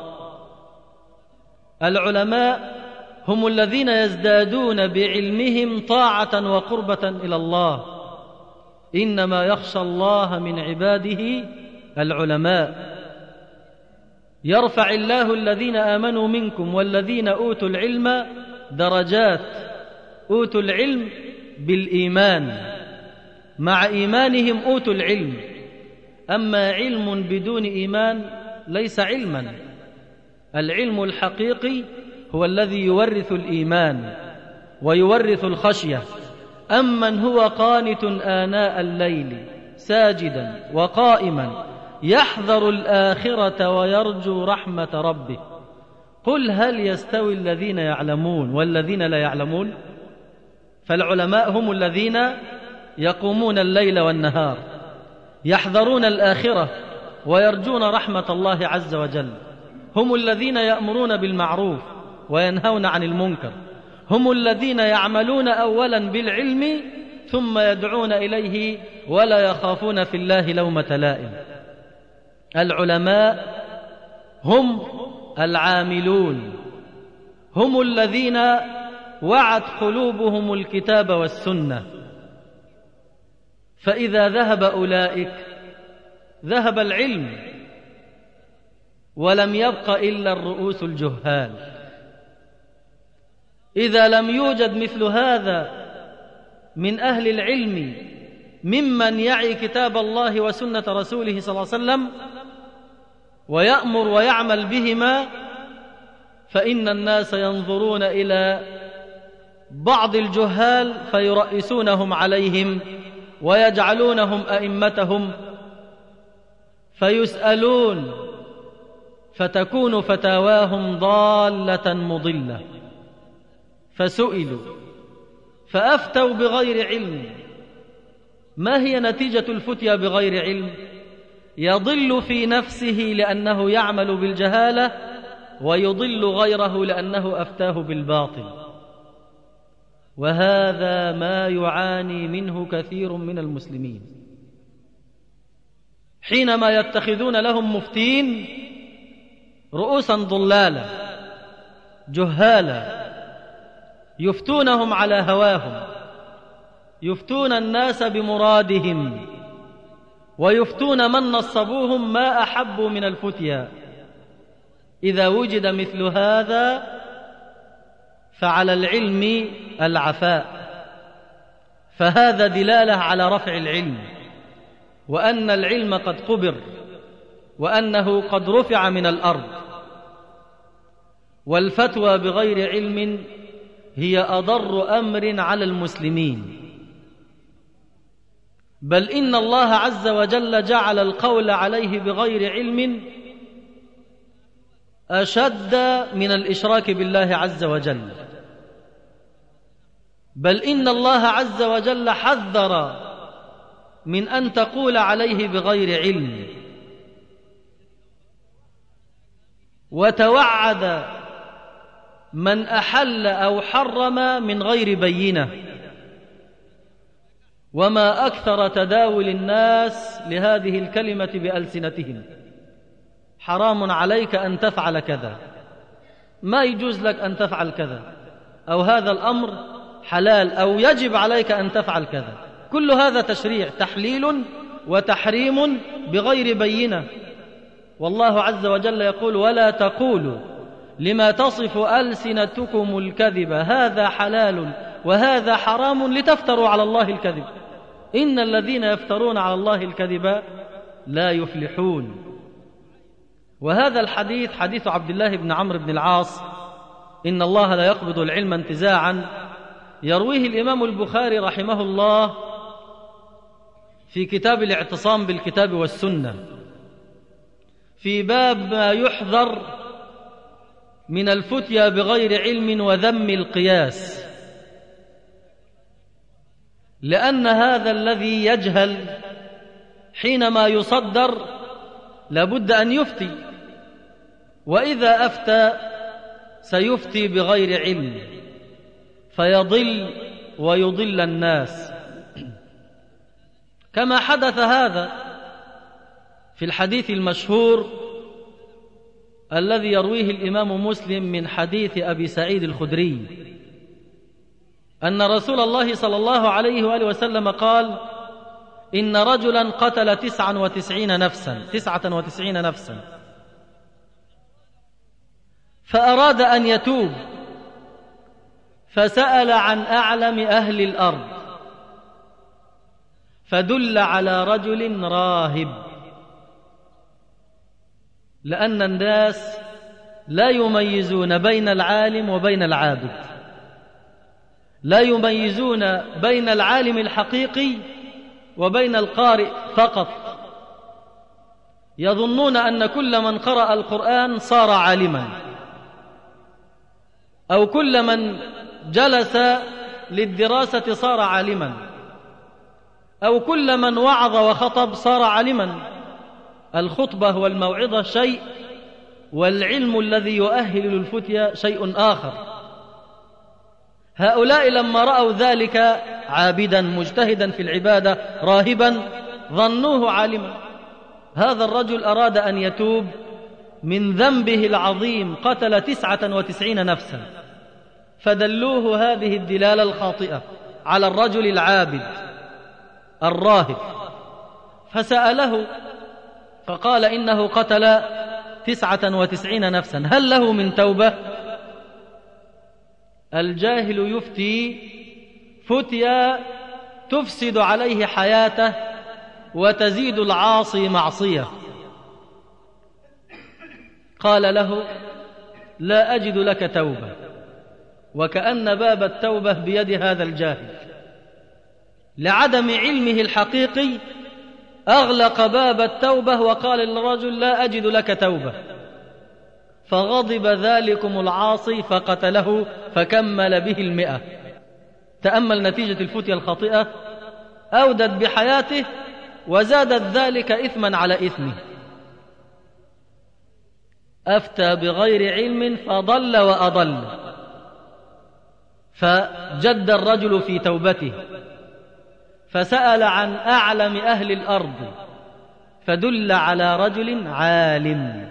العلماء هم الذين يزدادون بعلمهم طاعة وقربة إلى الله. إنما يخشى الله من عباده العلماء. يرفع الله الذين آمنوا منكم والذين أوتوا العلم درجات. أوتوا العلم بالإيمان، مع إيمانهم أوتوا العلم. أما علم بدون إيمان ليس علما. العلم الحقيقي هو الذي يورث الإيمان ويورث الخشية. أمن هو قانت آناء الليل ساجدا وقائما يحذر الآخرة ويرجو رحمة ربه، قل هل يستوي الذين يعلمون والذين لا يعلمون؟ فالعلماء هم الذين يقومون الليل والنهار، يحذرون الآخرة ويرجون رحمة الله عز وجل. هم الذين يأمرون بالمعروف وينهون عن المنكر. هم الذين يعملون أولا بالعلم ثم يدعون إليه ولا يخافون في الله لومة لائم. العلماء هم العاملون، هم الذين وعت قلوبهم الكتاب والسنة. فإذا ذهب أولئك ذهب العلم ولم يبق إلا الرؤوس الجهال. إذا لم يوجد مثل هذا من أهل العلم ممن يعي كتاب الله وسنة رسوله صلى الله عليه وسلم ويأمر ويعمل بهما، فإن الناس ينظرون إلى بعض الجهال فيرئسونهم عليهم ويجعلونهم أئمتهم، فيسألون فتكون فتاواهم ضالة مضلة. فسئلوا فأفتوا بغير علم. ما هي نتيجة الفتيا بغير علم؟ يضل في نفسه لأنه يعمل بالجهالة، ويضل غيره لأنه أفتاه بالباطل. وهذا ما يعاني منه كثير من المسلمين، حينما يتخذون لهم مفتين رؤوسا ضلالا جهالا يفتونهم على هواهم، يفتون الناس بمرادهم، ويفتون من نصبوهم ما أحبوا من الفتيا. إذا وجد مثل هذا فعلى العلم العفاء، فهذا دلالة على رفع العلم، وأن العلم قد قبر، وأنه قد رفع من الأرض. والفتوى بغير علم هي أضر أمر على المسلمين، بل إن الله عز وجل جعل القول عليه بغير علم أشد من الإشراك بالله عز وجل، بل إن الله عز وجل حذر من أن تقول عليه بغير علم، وتوعد من أحل أو حرم من غير بينة. وما أكثر تداول الناس لهذه الكلمة بألسنتهم: حرام عليك أن تفعل كذا، ما يجوز لك أن تفعل كذا، أو هذا الأمر حلال، أو يجب عليك أن تفعل كذا. كل هذا تشريع، تحليل وتحريم بغير بينة. والله عز وجل يقول: ولا تقولوا لما تصف ألسنتكم الكذب هذا حلال وهذا حرام لتفتروا على الله الكذب، إن الذين يفترون على الله الكذب لا يفلحون. وهذا الحديث حديث عبد الله بن عمرو بن العاص: إن الله لا يقبض العلم انتزاعا، يرويه الإمام البخاري رحمه الله في كتاب الاعتصام بالكتاب والسنة، في باب ما يحذر من الفتيا بغير علم وذم القياس، لأن هذا الذي يجهل حينما يصدر لابد أن يفتي، وإذا أفتى سيفتي بغير علم فيضل ويضل الناس، كما حدث هذا في الحديث المشهور الذي يرويه الإمام مسلم من حديث أبي سعيد الخدري أن رسول الله صلى الله عليه وآله وسلم قال: إن رجلا قتل تسعا وتسعين نفسا تسعة وتسعين نفسا فأراد أن يتوب، فسأل عن أعلم أهل الأرض فدل على رجل راهب، لأن الناس لا يميزون بين العالم وبين العابد، لا يميزون بين العالم الحقيقي وبين القارئ فقط، يظنون أن كل من قرأ القرآن صار عالما، أو كل من جلس للدراسة صار عالما، أو كل من وعظ وخطب صار عالما. الخطبة والموعظة شيء، والعلم الذي يؤهل للفتيا شيء آخر. هؤلاء لما رأوا ذلك عابدا مجتهدا في العبادة راهبا ظنوه عالما. هذا الرجل أراد أن يتوب من ذنبه العظيم، قتل تسعة وتسعين نفسا، فدلوه هذه الدلالة الخاطئة على الرجل العابد الراهب، فسأله فقال إنه قتل تسعة وتسعين نفسا، هل له من توبة؟ الجاهل يفتي فتيا تفسد عليه حياته وتزيد العاصي معصية. قال له: لا أجد لك توبة، وكأن باب التوبة بيد هذا الجاهل. لعدم علمه الحقيقي أغلق باب التوبة وقال للرجل: لا أجد لك توبة. فغضب ذلكم العاصي فقتله فكمل به المئة. تأمل نتيجة الفتية الخاطئة، أودت بحياته وزادت ذلك إثما على إثمه. أفتى بغير علم فضل وأضل. فجد الرجل في توبته فسأل عن أعلم أهل الأرض فدل على رجل عالم،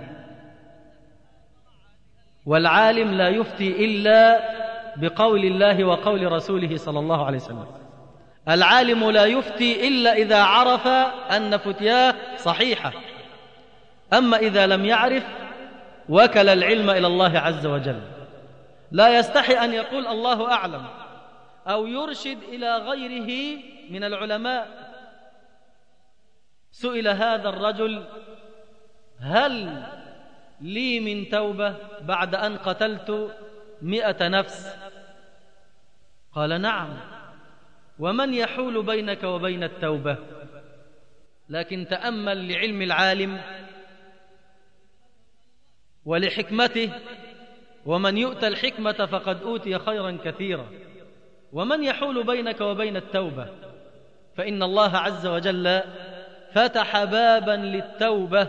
والعالم لا يفتي إلا بقول الله وقول رسوله صلى الله عليه وسلم. العالم لا يفتي إلا إذا عرف أن فتياه صحيحة، أما إذا لم يعرف وكل العلم إلى الله عز وجل. لا يستحي أن يقول الله أعلم أو يرشد إلى غيره من العلماء. سئل هذا الرجل: هل لي من توبة بعد أن قتلت مئة نفس؟ قال: نعم. ومن يحول بينك وبين التوبة؟ لكن تأمل لعلم العالم ولحكمته، ومن يؤتى الحكمة فقد أوتي خيرا كثيرا. ومن يحول بينك وبين التوبة؟ فإن الله عز وجل فتح بابا للتوبة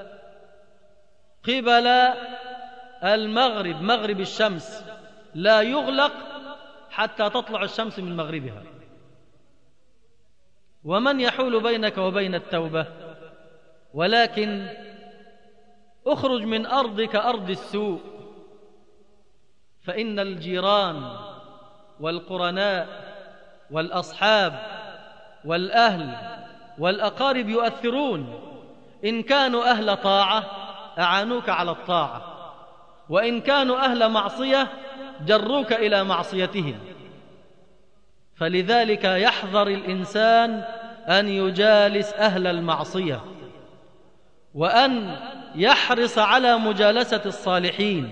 قبل المغرب، مغرب الشمس، لا يغلق حتى تطلع الشمس من مغربها. ومن يحول بينك وبين التوبة؟ ولكن اخرج من أرضك أرض السوء، فإن الجيران والقرناء والأصحاب والأهل والأقارب يؤثرون. إن كانوا أهل طاعة أعانوك على الطاعة، وإن كانوا أهل معصية جروك إلى معصيتهم. فلذلك يحذر الإنسان أن يجالس أهل المعصية، وأن يحرص على مجالسة الصالحين.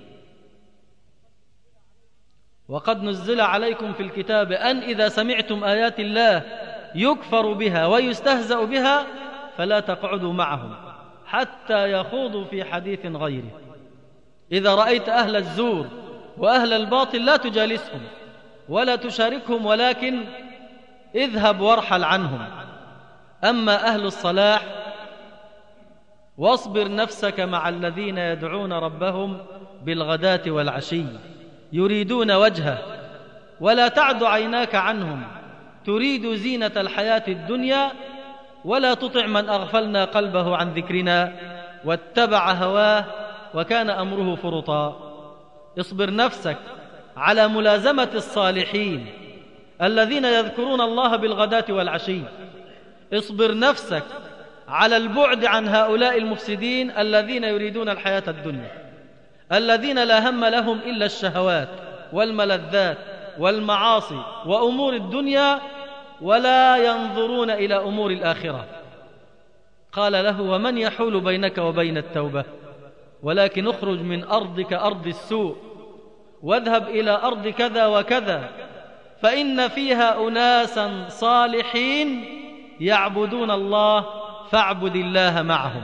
وقد نزل عليكم في الكتاب أن إذا سمعتم آيات الله يكفر بها ويستهزأ بها فلا تقعدوا معهم حتى يخوضوا في حديث غيره. إذا رأيت أهل الزور وأهل الباطل لا تجالسهم ولا تشاركهم، ولكن اذهب وارحل عنهم. أما أهل الصلاح واصبر نفسك مع الذين يدعون ربهم بالغداة والعشي يريدون وجهه ولا تعد عيناك عنهم تريد زينة الحياة الدنيا، ولا تطع من أغفلنا قلبه عن ذكرنا واتبع هواه وكان أمره فرطا. اصبر نفسك على ملازمة الصالحين الذين يذكرون الله بالغداة والعشي. اصبر نفسك على البعد عن هؤلاء المفسدين الذين يريدون الحياة الدنيا، الذين لا هم لهم إلا الشهوات والملذات والمعاصي وأمور الدنيا، ولا ينظرون إلى أمور الآخرة. قال له: ومن يحول بينك وبين التوبة؟ ولكن اخرج من أرضك أرض السوء واذهب إلى أرض كذا وكذا، فإن فيها أناسا صالحين يعبدون الله فاعبد الله معهم.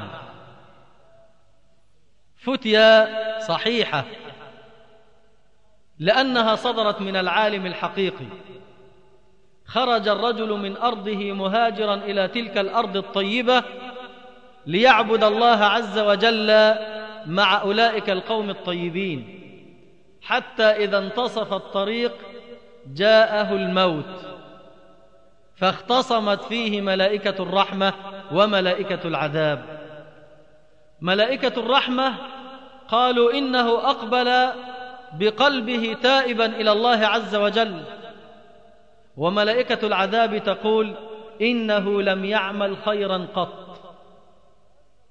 فتيا صحيحة لأنها صدرت من العالم الحقيقي. خرج الرجل من أرضه مهاجرا إلى تلك الأرض الطيبة ليعبد الله عز وجل مع أولئك القوم الطيبين، حتى إذا انتصف الطريق جاءه الموت، فاختصمت فيه ملائكة الرحمة وملائكة العذاب. ملائكة الرحمة قالوا إنه أقبل بقلبه تائبا إلى الله عز وجل، وملائكة العذاب تقول إنه لم يعمل خيرا قط.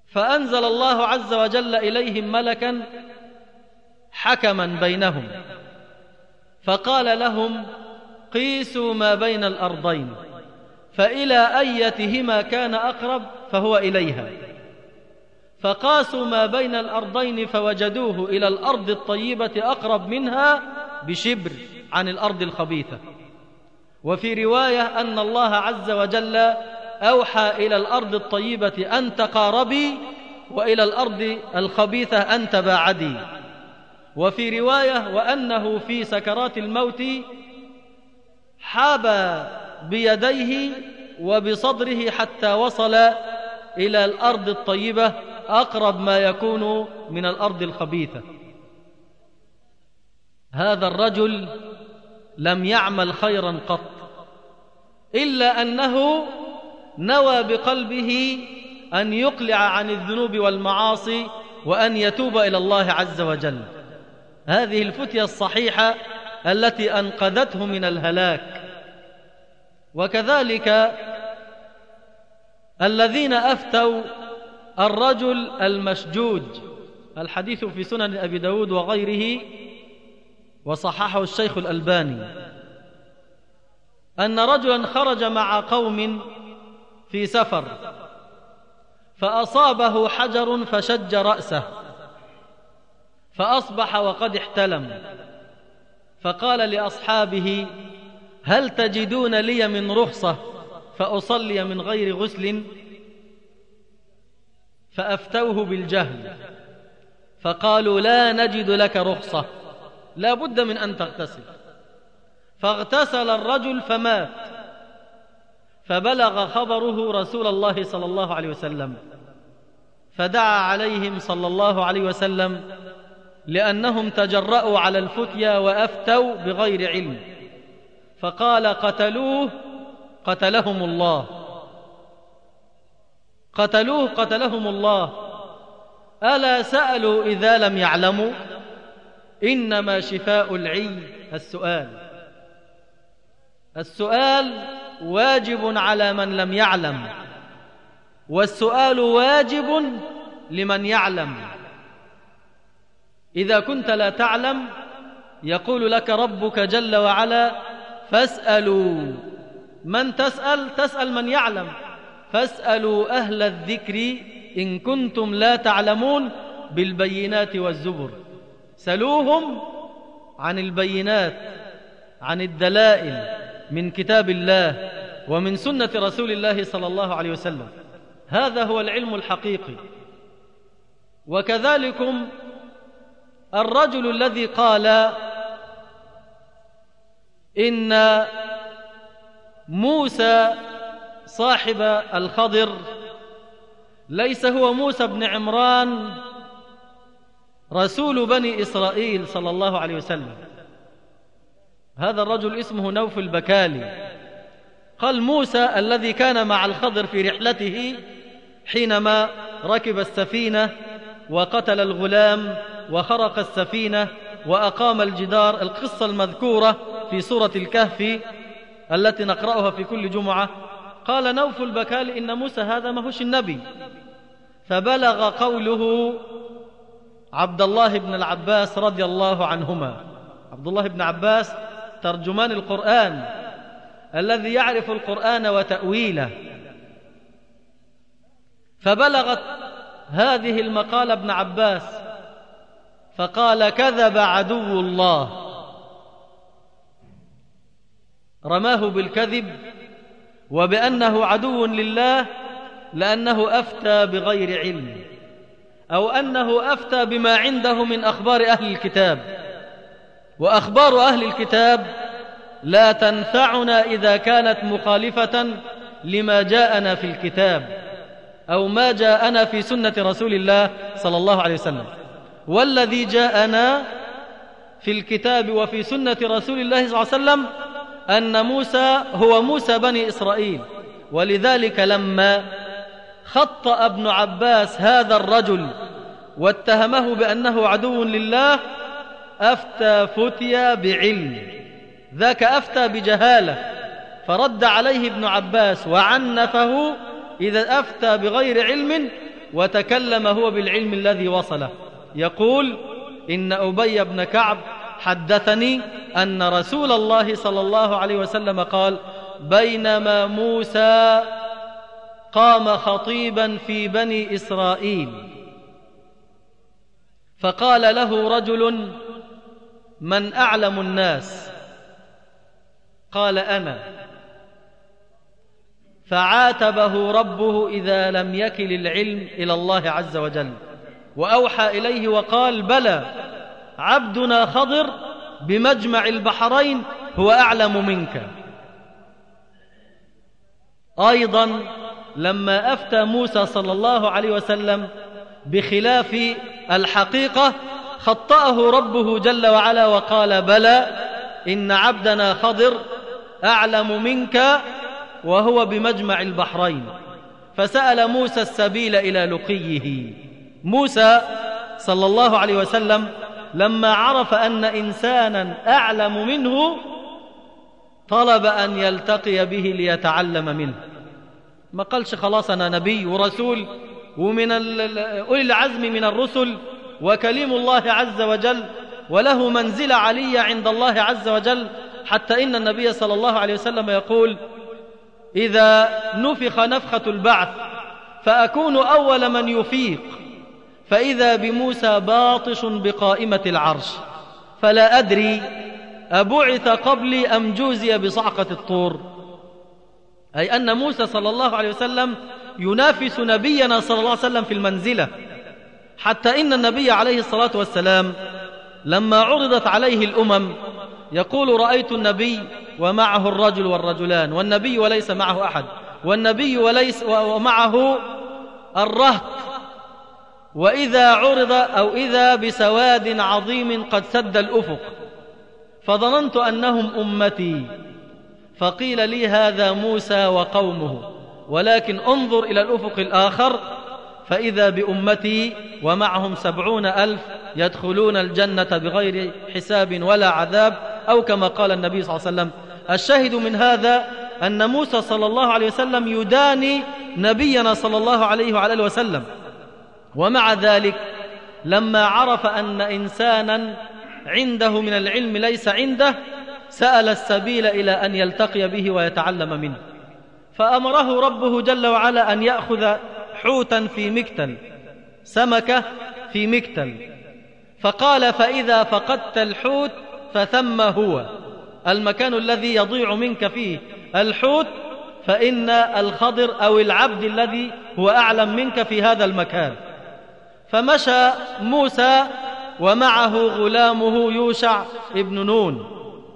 فأنزل الله عز وجل إليهم ملكا حكما بينهم فقال لهم قيسوا ما بين الأرضين فإلى أيتهما كان أقرب فهو إليها، فقاسوا ما بين الأرضين فوجدوه إلى الأرض الطيبة أقرب منها بشبر عن الأرض الخبيثة. وفي رواية أن الله عز وجل أوحى إلى الأرض الطيبة أن تقاربي وإلى الأرض الخبيثة أن تباعدي. وفي رواية وأنه في سكرات الموت حاب بيديه وبصدره حتى وصل إلى الأرض الطيبة أقرب ما يكون من الأرض الخبيثة. هذا الرجل لم يعمل خيرا قط، إلا أنه نوى بقلبه أن يقلع عن الذنوب والمعاصي وأن يتوب إلى الله عز وجل. هذه الفتية الصحيحة التي أنقذته من الهلاك. وكذلك الذين أفتوا الرجل المشجوج، الحديث في سنن أبي داود وغيره وصححه الشيخ الألباني، أن رجلا خرج مع قوم في سفر فأصابه حجر فشج رأسه فأصبح وقد احتلم، فقال لأصحابه هل تجدون لي من رخصة فأصلي من غير غسل؟ فأفتوه بالجهل فقالوا لا نجد لك رخصة، لا بد من أن تغتسل. فاغتسل الرجل فمات، فبلغ خبره رسول الله صلى الله عليه وسلم فدعا عليهم صلى الله عليه وسلم لأنهم تجرؤوا على الفتيا وأفتوا بغير علم، فقال قتلوه قتلهم الله، قتلوه قتلهم الله، ألا سألوا إذا لم يعلموا؟ إنما شفاء العي السؤال. السؤال واجب على من لم يعلم، والسؤال واجب لمن يعلم. إذا كنت لا تعلم يقول لك ربك جل وعلا فاسألوا من تسأل؟ تسأل من يعلم. فاسألوا أهل الذكر إن كنتم لا تعلمون بالبينات والزبر. سلوهم عن البينات، عن الدلائل من كتاب الله ومن سنة رسول الله صلى الله عليه وسلم. هذا هو العلم الحقيقي. وكذلكم الرجل الذي قال إن موسى صاحب الخضر ليس هو موسى بن عمران رسول بني إسرائيل صلى الله عليه وسلم. هذا الرجل اسمه نوف البكالي. قال موسى الذي كان مع الخضر في رحلته حينما ركب السفينة وقتل الغلام وخرق السفينة وأقام الجدار، القصة المذكورة في سورة الكهف التي نقرأها في كل جمعة. قال نوف البكالي إن موسى هذا ما هوش النبي. فبلغ قوله عبد الله بن العباس رضي الله عنهما. عبد الله بن عباس ترجمان القرآن الذي يعرف القرآن وتأويله. فبلغت هذه المقالة ابن عباس فقال كذب عدو الله، رماه بالكذب وبأنه عدو لله لأنه أفتى بغير علم، أو أنه أفتى بما عنده من أخبار أهل الكتاب. وأخبار أهل الكتاب لا تنفعنا إذا كانت مخالفة لما جاءنا في الكتاب أو ما جاءنا في سنة رسول الله صلى الله عليه وسلم. والذي جاءنا في الكتاب وفي سنة رسول الله صلى الله عليه وسلم أن موسى هو موسى بني إسرائيل. ولذلك لما خطأ ابن عباس هذا الرجل واتهمه بأنه عدو لله أفتى فتيا بعلم، ذاك أفتى بجهالة، فرد عليه ابن عباس وعنفه إذا أفتى بغير علم وتكلم هو بالعلم الذي وصله. يقول: إن أبي بن كعب حدثني أن رسول الله صلى الله عليه وسلم قال: بينما موسى قام خطيبا في بني إسرائيل فقال له رجل: من أعلم الناس؟ قال: أنا. فعاتبه ربه إذا لم يكل العلم إلى الله عز وجل، وأوحى إليه وقال: بلى، عبدنا خضر بمجمع البحرين هو أعلم منك. أيضا لما أفتى موسى صلى الله عليه وسلم بخلاف الحقيقة خطأه ربه جل وعلا وقال: بلى، إن عبدنا خضر أعلم منك وهو بمجمع البحرين. فسأل موسى السبيل إلى لقيه. موسى صلى الله عليه وسلم لما عرف أن إنسانا أعلم منه طلب أن يلتقي به ليتعلم منه. ما قالش خلاص أنا نبي ورسول ومن أولي العزم من الرسل وكليم الله عز وجل وله منزلة علية عند الله عز وجل، حتى إن النبي صلى الله عليه وسلم يقول: إذا نفخ نفخة البعث فأكون أول من يفيق، فإذا بموسى باطش بقائمة العرش، فلا أدري أبعث قبلي أم جوزي بصعقة الطور. أي أن موسى صلى الله عليه وسلم ينافس نبينا صلى الله عليه وسلم في المنزلة، حتى إن النبي عليه الصلاة والسلام لما عرضت عليه الأمم يقول: رأيت النبي ومعه الرجل والرجلان، والنبي وليس معه أحد، والنبي وليس ومعه الرهط، وإذا عرض أو إذا بسواد عظيم قد سد الأفق، فظننت أنهم أمتي، فقيل لي: هذا موسى وقومه، ولكن انظر إلى الأفق الآخر فإذا بأمتي ومعهم سبعون ألف يدخلون الجنة بغير حساب ولا عذاب، أو كما قال النبي صلى الله عليه وسلم. الشاهد من هذا أن موسى صلى الله عليه وسلم يداني نبينا صلى الله عليه وعلى وسلم، ومع ذلك لما عرف أن إنسانا عنده من العلم ليس عنده سأل السبيل إلى أن يلتقي به ويتعلم منه، فأمره ربه جل وعلا أن يأخذ حوتا في مكتل، سمكة في مكتل، فقال: فإذا فقدت الحوت فثم هو المكان الذي يضيع منك فيه الحوت، فإن الخضر أو العبد الذي هو أعلم منك في هذا المكان. فمشى موسى ومعه غلامه يوشع ابن نون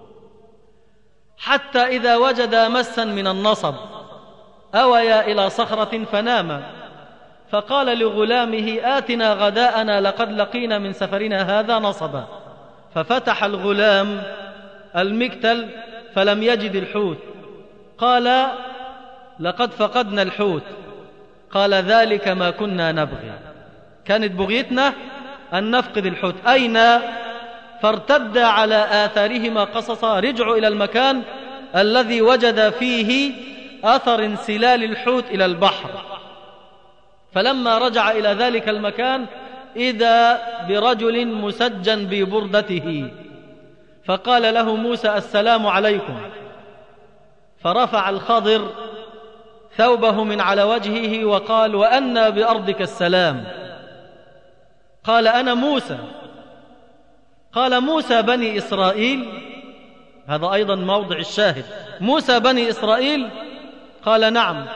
حتى إذا وجد مسا من النصب أويا إلى صخرة فناما، فقال لغلامه: آتنا غداءنا لقد لقينا من سفرنا هذا نصبا. ففتح الغلام المكتل فلم يجد الحوت، قال: لقد فقدنا الحوت. قال: ذلك ما كنا نبغي، كانت بغيتنا أن نفقد الحوت. أين؟ فارتد على آثارهما قصصا، رجعوا إلى المكان الذي وجد فيه أثر انسلال الحوت إلى البحر. فلما رجع إلى ذلك المكان إذا برجل مسجن ببردته، فقال له موسى: السلام عليكم. فرفع الخضر ثوبه من على وجهه وقال: وأنى بأرضك السلام؟ قال: أنا موسى. قال: موسى بني إسرائيل؟ هذا أيضا موضع الشاهد، موسى بني إسرائيل؟ قال: نعم.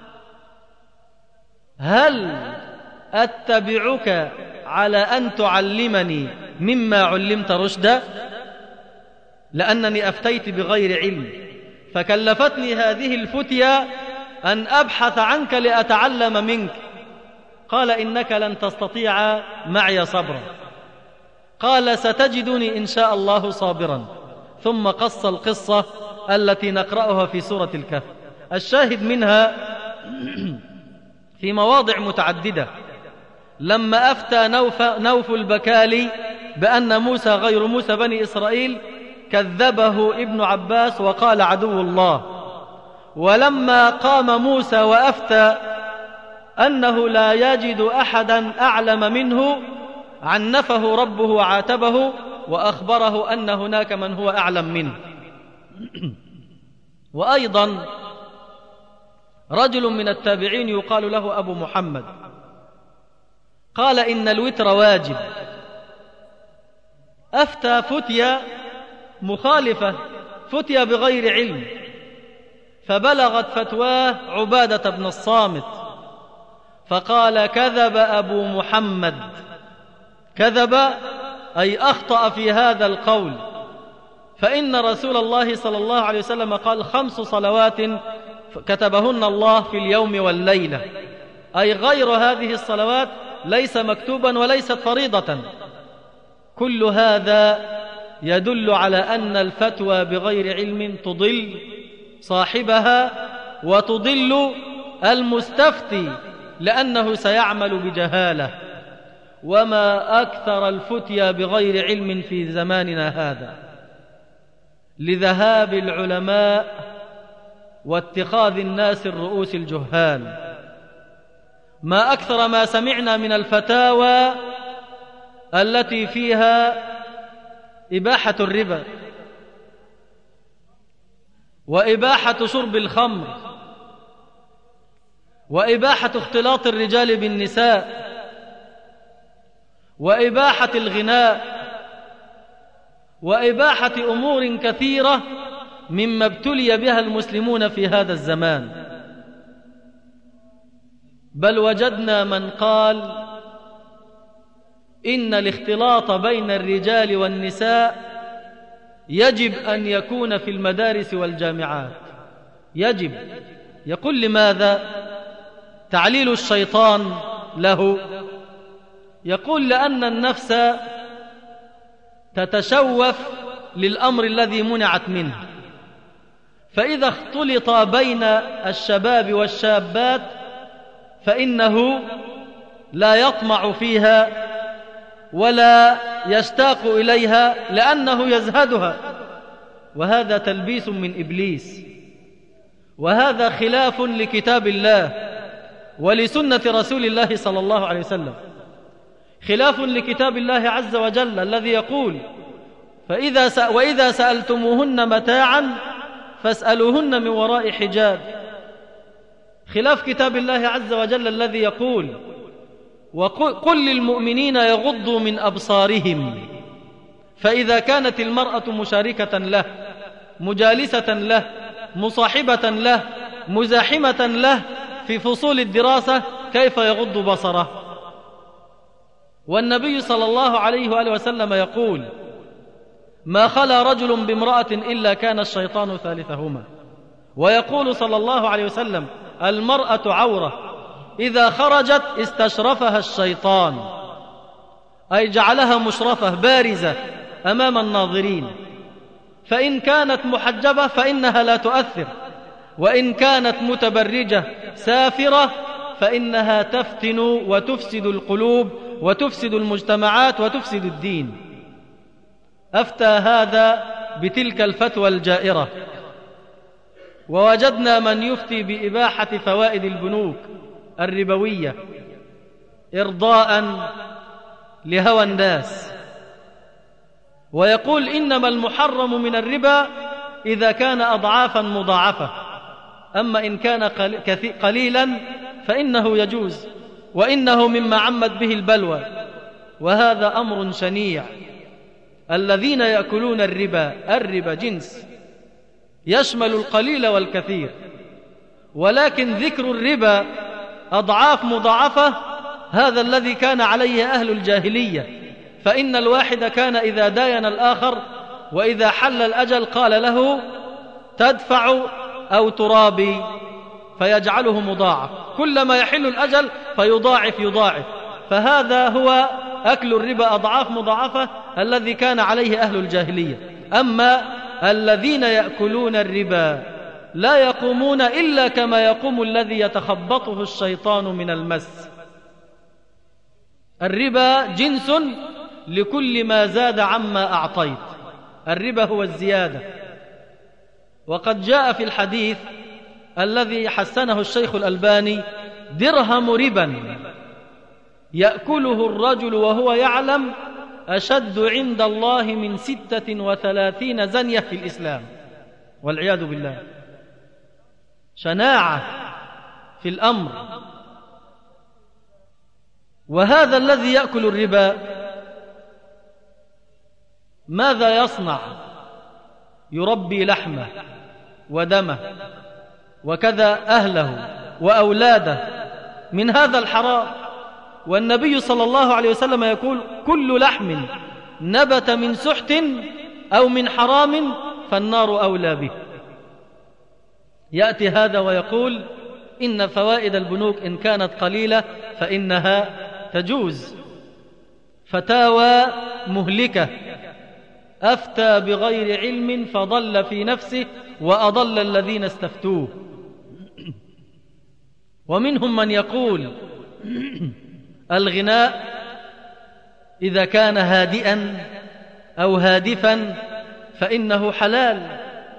هل أتبعك على أن تعلمني مما علمت رشدا؟ لأنني أفتيت بغير علم، فكلفتني هذه الفتية أن أبحث عنك لأتعلم منك. قال: إنك لن تستطيع معي صبرا. قال: ستجدني إن شاء الله صابرا. ثم قص القصة التي نقرأها في سورة الكهف. الشاهد منها في مواضع متعددة. لما أفتى نوف, نوف البكالي بأن موسى غير موسى بني إسرائيل كذبه ابن عباس وقال: عدو الله. ولما قام موسى وأفتى أنه لا يجد أحدا أعلم منه، عنفه ربه وعاتبه وأخبره أن هناك من هو أعلم منه. وأيضا رجل من التابعين يقال له أبو محمد قال إن الوتر واجب، أفتى فتيا مخالفة، فتيا بغير علم، فبلغت فتواه عبادة بن الصامت فقال كذب أبو محمد، كذب أي أخطأ في هذا القول، فإن رسول الله صلى الله عليه وسلم قال خمس صلوات كتبهن الله في اليوم والليلة، أي غير هذه الصلوات ليس مكتوبا وليست فريضة. كل هذا يدل على أن الفتوى بغير علم تضل صاحبها وتضل المستفتي، لأنه سيعمل بجهالة. وما أكثر الفتيا بغير علم في زماننا هذا، لذهاب العلماء واتخاذ الناس الرؤوس الجهال. ما أكثر ما سمعنا من الفتاوى التي فيها إباحة الربا وإباحة شرب الخمر وإباحة اختلاط الرجال بالنساء وإباحة الغناء وإباحة أمور كثيرة مما ابتلي بها المسلمون في هذا الزمان. بل وجدنا من قال إن الاختلاط بين الرجال والنساء يجب أن يكون في المدارس والجامعات، يجب. يقول لماذا؟ تعليل الشيطان له، يقول لأن النفس تتشوف للأمر الذي منعت منه، فإذا اختلط بين الشباب والشابات فإنه لا يطمع فيها ولا يشتاق إليها لأنه يزهدها، وهذا تلبيس من إبليس، وهذا خلاف لكتاب الله ولسنة رسول الله صلى الله عليه وسلم، خلاف لكتاب الله عز وجل الذي يقول فإذا س... وإذا سألتموهن متاعا فاسألوهن من وراء حجاب، خلاف كتاب الله عز وجل الذي يقول وقل للمؤمنين يغضوا من أبصارهم. فإذا كانت المرأة مشاركة له، مجالسة له، مصاحبة له، مزاحمة له في فصول الدراسة، كيف يغض بصره؟ والنبي صلى الله عليه وآله وسلم يقول ما خلا رجل بامرأة إلا كان الشيطان ثالثهما، ويقول صلى الله عليه وسلم المرأة عورة إذا خرجت استشرفها الشيطان، أي جعلها مشرفة بارزة أمام الناظرين، فإن كانت محجبة فإنها لا تؤثر، وإن كانت متبرجة سافرة فإنها تفتن وتفسد القلوب وتفسد المجتمعات وتفسد الدين. أفتى هذا بتلك الفتوى الجائرة. ووجدنا من يفتي بإباحة فوائد البنوك الربوية إرضاء لهوى الناس، ويقول إنما المحرم من الربا إذا كان أضعافا مضاعفة، أما إن كان قليلا فإنه يجوز، وإنه مما عمت به البلوى، وهذا أمر شنيع. الذين يأكلون الربا، الربا جنس يشمل القليل والكثير، ولكن ذكر الربا أضعاف مضاعفة هذا الذي كان عليه أهل الجاهلية، فإن الواحد كان إذا داين الآخر وإذا حل الأجل قال له تدفع أو ترابي، فيجعله مضاعف، كلما يحل الأجل فيضاعف يضاعف. فهذا هو أكل الربا أضعاف مضاعفة الذي كان عليه أهل الجاهلية. أما الذين يأكلون الربا لا يقومون إلا كما يقوم الذي يتخبطه الشيطان من المس. الربا جنس لكل ما زاد عما أعطيت، الربا هو الزيادة. وقد جاء في الحديث الذي حسنه الشيخ الألباني درهم ربا يأكله الرجل وهو يعلم أشد عند الله من ستة وثلاثين زنية في الإسلام، والعياذ بالله. شناعة في الأمر. وهذا الذي يأكل الربا ماذا يصنع؟ يربي لحمه ودمه وكذا أهله وأولاده من هذا الحرام. والنبي صلى الله عليه وسلم يقول: كل لحم نبت من سحت أو من حرام فالنار أولى به. يأتي هذا ويقول: إن فوائد البنوك إن كانت قليلة فإنها تجوز. فتاوى مهلكة، أفتى بغير علم فضل في نفسه وأضل الذين استفتوه. ومنهم من يقول: الغناء إذا كان هادئا أو هادفا فإنه حلال،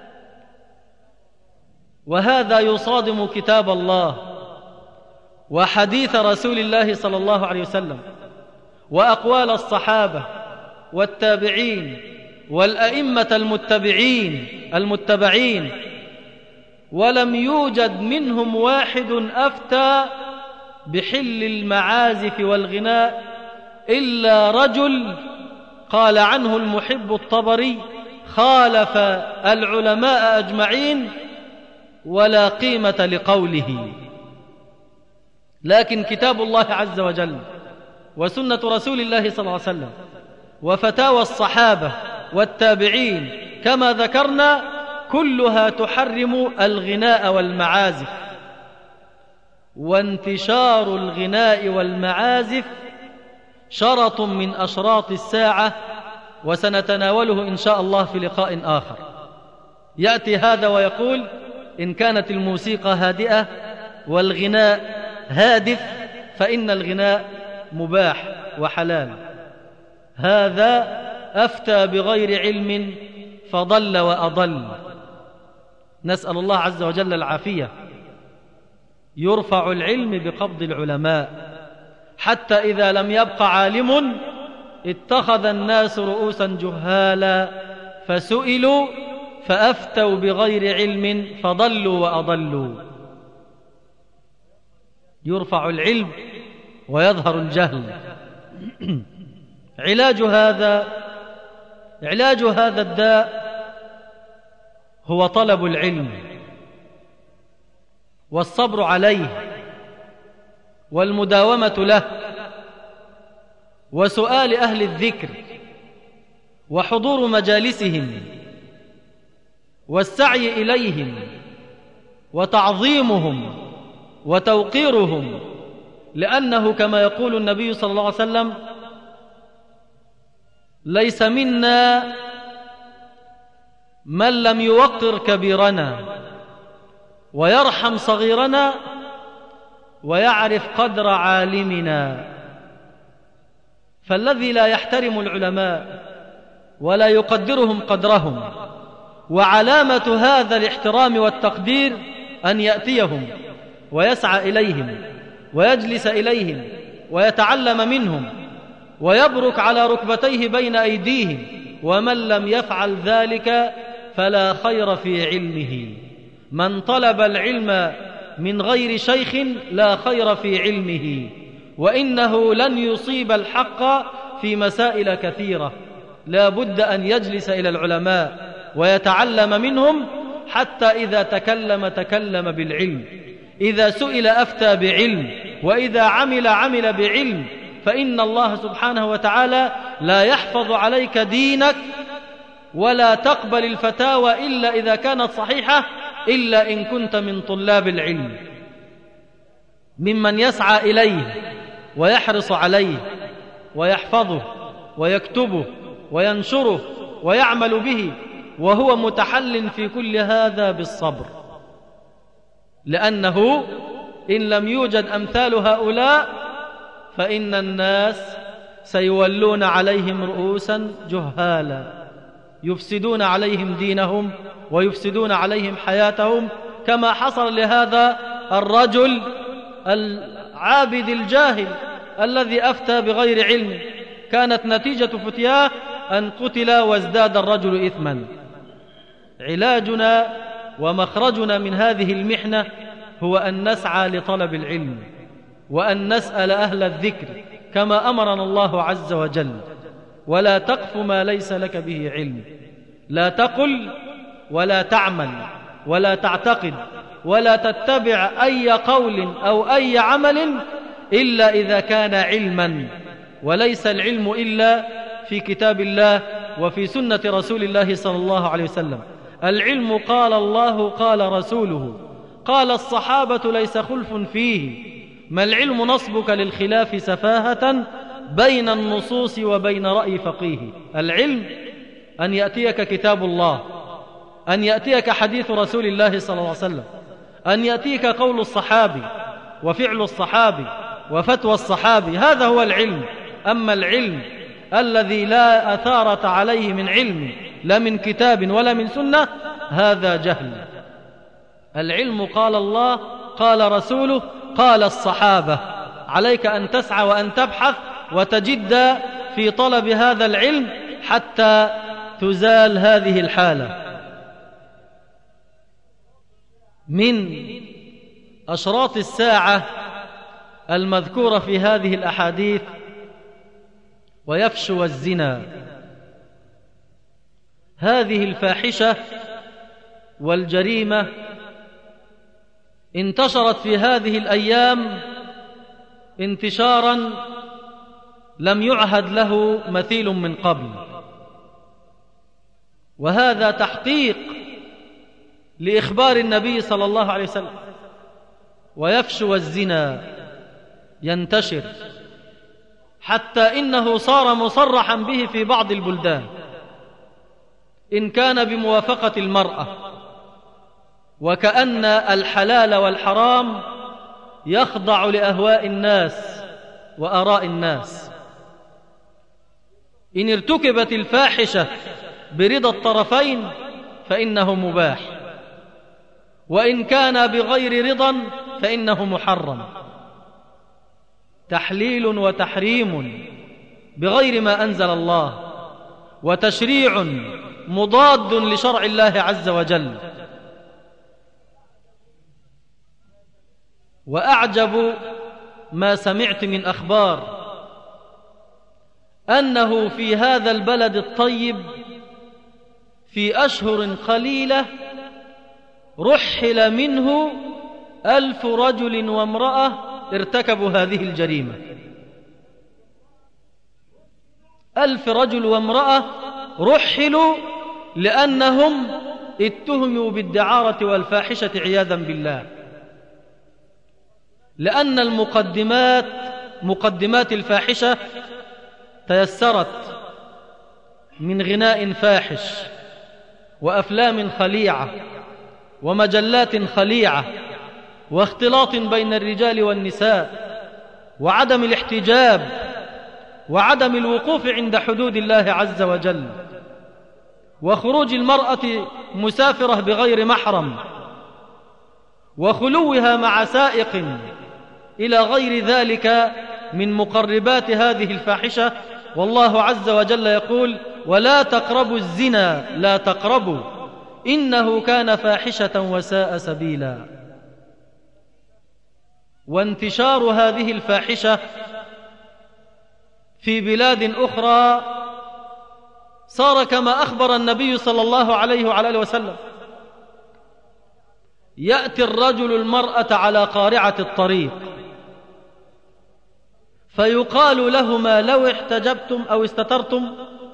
وهذا يصادم كتاب الله وحديث رسول الله صلى الله عليه وسلم وأقوال الصحابة والتابعين والأئمة المتبعين المتبعين، ولم يوجد منهم واحد أفتى بحل المعازف والغناء إلا رجل قال عنه المحب الطبري: خالف العلماء أجمعين ولا قيمة لقوله. لكن كتاب الله عز وجل وسنة رسول الله صلى الله عليه وسلم وفتاوى الصحابة والتابعين كما ذكرنا كلها تحرم الغناء والمعازف. وانتشار الغناء والمعازف شرط من أشراط الساعة، وسنتناوله إن شاء الله في لقاء آخر. يأتي هذا ويقول: إن كانت الموسيقى هادئة والغناء هادف فإن الغناء مباح وحلال. هذا أفتى بغير علم فضل وأضل. نسأل الله عز وجل العافية. يرفع العلم بقبض العلماء، حتى إذا لم يبق عالم اتخذ الناس رؤوسا جهالا فسئلوا فأفتوا بغير علم فضلوا وأضلوا. يرفع العلم ويظهر الجهل. علاج هذا علاج هذا الداء هو طلب العلم والصبر عليه والمداومة له وسؤال أهل الذكر وحضور مجالسهم والسعي إليهم وتعظيمهم وتوقيرهم، لأنه كما يقول النبي صلى الله عليه وسلم: ليس منا من لم يوقر كبيرنا ويرحم صغيرنا ويعرف قدر عالمنا. فالذي لا يحترم العلماء ولا يقدرهم قدرهم، وعلامة هذا الاحترام والتقدير أن يأتيهم ويسعى إليهم ويجلس إليهم ويتعلم منهم ويبرك على ركبتيه بين أيديهم. ومن لم يفعل ذلك فلا خير في علمه. من طلب العلم من غير شيخ لا خير في علمه، وإنه لن يصيب الحق في مسائل كثيرة. لا بد أن يجلس إلى العلماء ويتعلم منهم، حتى إذا تكلم تكلم بالعلم، إذا سئل أفتى بعلم، وإذا عمل عمل بعلم. فإن الله سبحانه وتعالى لا يحفظ عليك دينك ولا تقبل الفتاوى إلا إذا كانت صحيحة، إلا إن كنت من طلاب العلم، ممن يسعى إليه ويحرص عليه ويحفظه ويكتبه وينشره ويعمل به، وهو متحل في كل هذا بالصبر. لأنه إن لم يوجد أمثال هؤلاء فإن الناس سيولون عليهم رؤوسا جهالا، يفسدون عليهم دينهم ويفسدون عليهم حياتهم، كما حصل لهذا الرجل العابد الجاهل الذي أفتى بغير علم، كانت نتيجة فتياه أن قتل وازداد الرجل إثما. علاجنا ومخرجنا من هذه المحنة هو أن نسعى لطلب العلم، وأن نسأل أهل الذكر كما أمرنا الله عز وجل. ولا تقف ما ليس لك به علم، لا تقل ولا تعمل ولا تعتقد ولا تتبع أي قول أو أي عمل إلا إذا كان علما، وليس العلم إلا في كتاب الله وفي سنة رسول الله صلى الله عليه وسلم. العلم قال الله قال رسوله قال الصحابة ليس خلف فيه. ما العلم نصبك للخلاف سفاهة بين النصوص وبين رأي فقيه. العلم أن يأتيك كتاب الله، أن يأتيك حديث رسول الله صلى الله عليه وسلم، أن يأتيك قول الصحابي وفعل الصحابي وفتوى الصحابي، هذا هو العلم. أما العلم الذي لا أثارة عليه من علم لا من كتاب ولا من سنة، هذا جهل. العلم قال الله قال رسوله قال الصحابة. عليك أن تسعى وأن تبحث وتجد في طلب هذا العلم حتى تزال هذه الحالة. من أشراط الساعة المذكورة في هذه الأحاديث ويفشو الزنا. هذه الفاحشة والجريمة انتشرت في هذه الأيام انتشارا لم يعهد له مثيل من قبل، وهذا تحقيق لإخبار النبي صلى الله عليه وسلم. ويفشو الزنا ينتشر حتى إنه صار مصرحا به في بعض البلدان، إن كان بموافقة المرأة، وكأن الحلال والحرام يخضع لأهواء الناس وآراء الناس. إن ارتكبت الفاحشة برضا الطرفين فإنه مباح، وإن كان بغير رضا فإنه محرم. تحليل وتحريم بغير ما أنزل الله، وتشريع مضاد لشرع الله عز وجل. وأعجب ما سمعت من أخبار أنه في هذا البلد الطيب في أشهر قليلة رحل منه ألف رجل وامرأة ارتكبوا هذه الجريمة. ألف رجل وامرأة رحلوا لأنهم اتهموا بالدعارة والفاحشة عياذا بالله، لأن المقدمات مقدمات الفاحشة تيسرت من غناء فاحش وأفلام خليعة ومجلات خليعة واختلاط بين الرجال والنساء وعدم الاحتجاب وعدم الوقوف عند حدود الله عز وجل، وخروج المرأة مسافرة بغير محرم، وخلوها مع سائق، إلى غير ذلك من مقربات هذه الفاحشة. والله عز وجل يقول: ولا تقربوا الزنا، لا تقربوا إنه كان فاحشة وساء سبيلا. وانتشار هذه الفاحشة في بلاد أخرى صار كما أخبر النبي صلى الله عليه وعلى آله وسلم: يأتي الرجل المرأة على قارعة الطريق فيقال لهما: لو احتجبتم أو استترتم.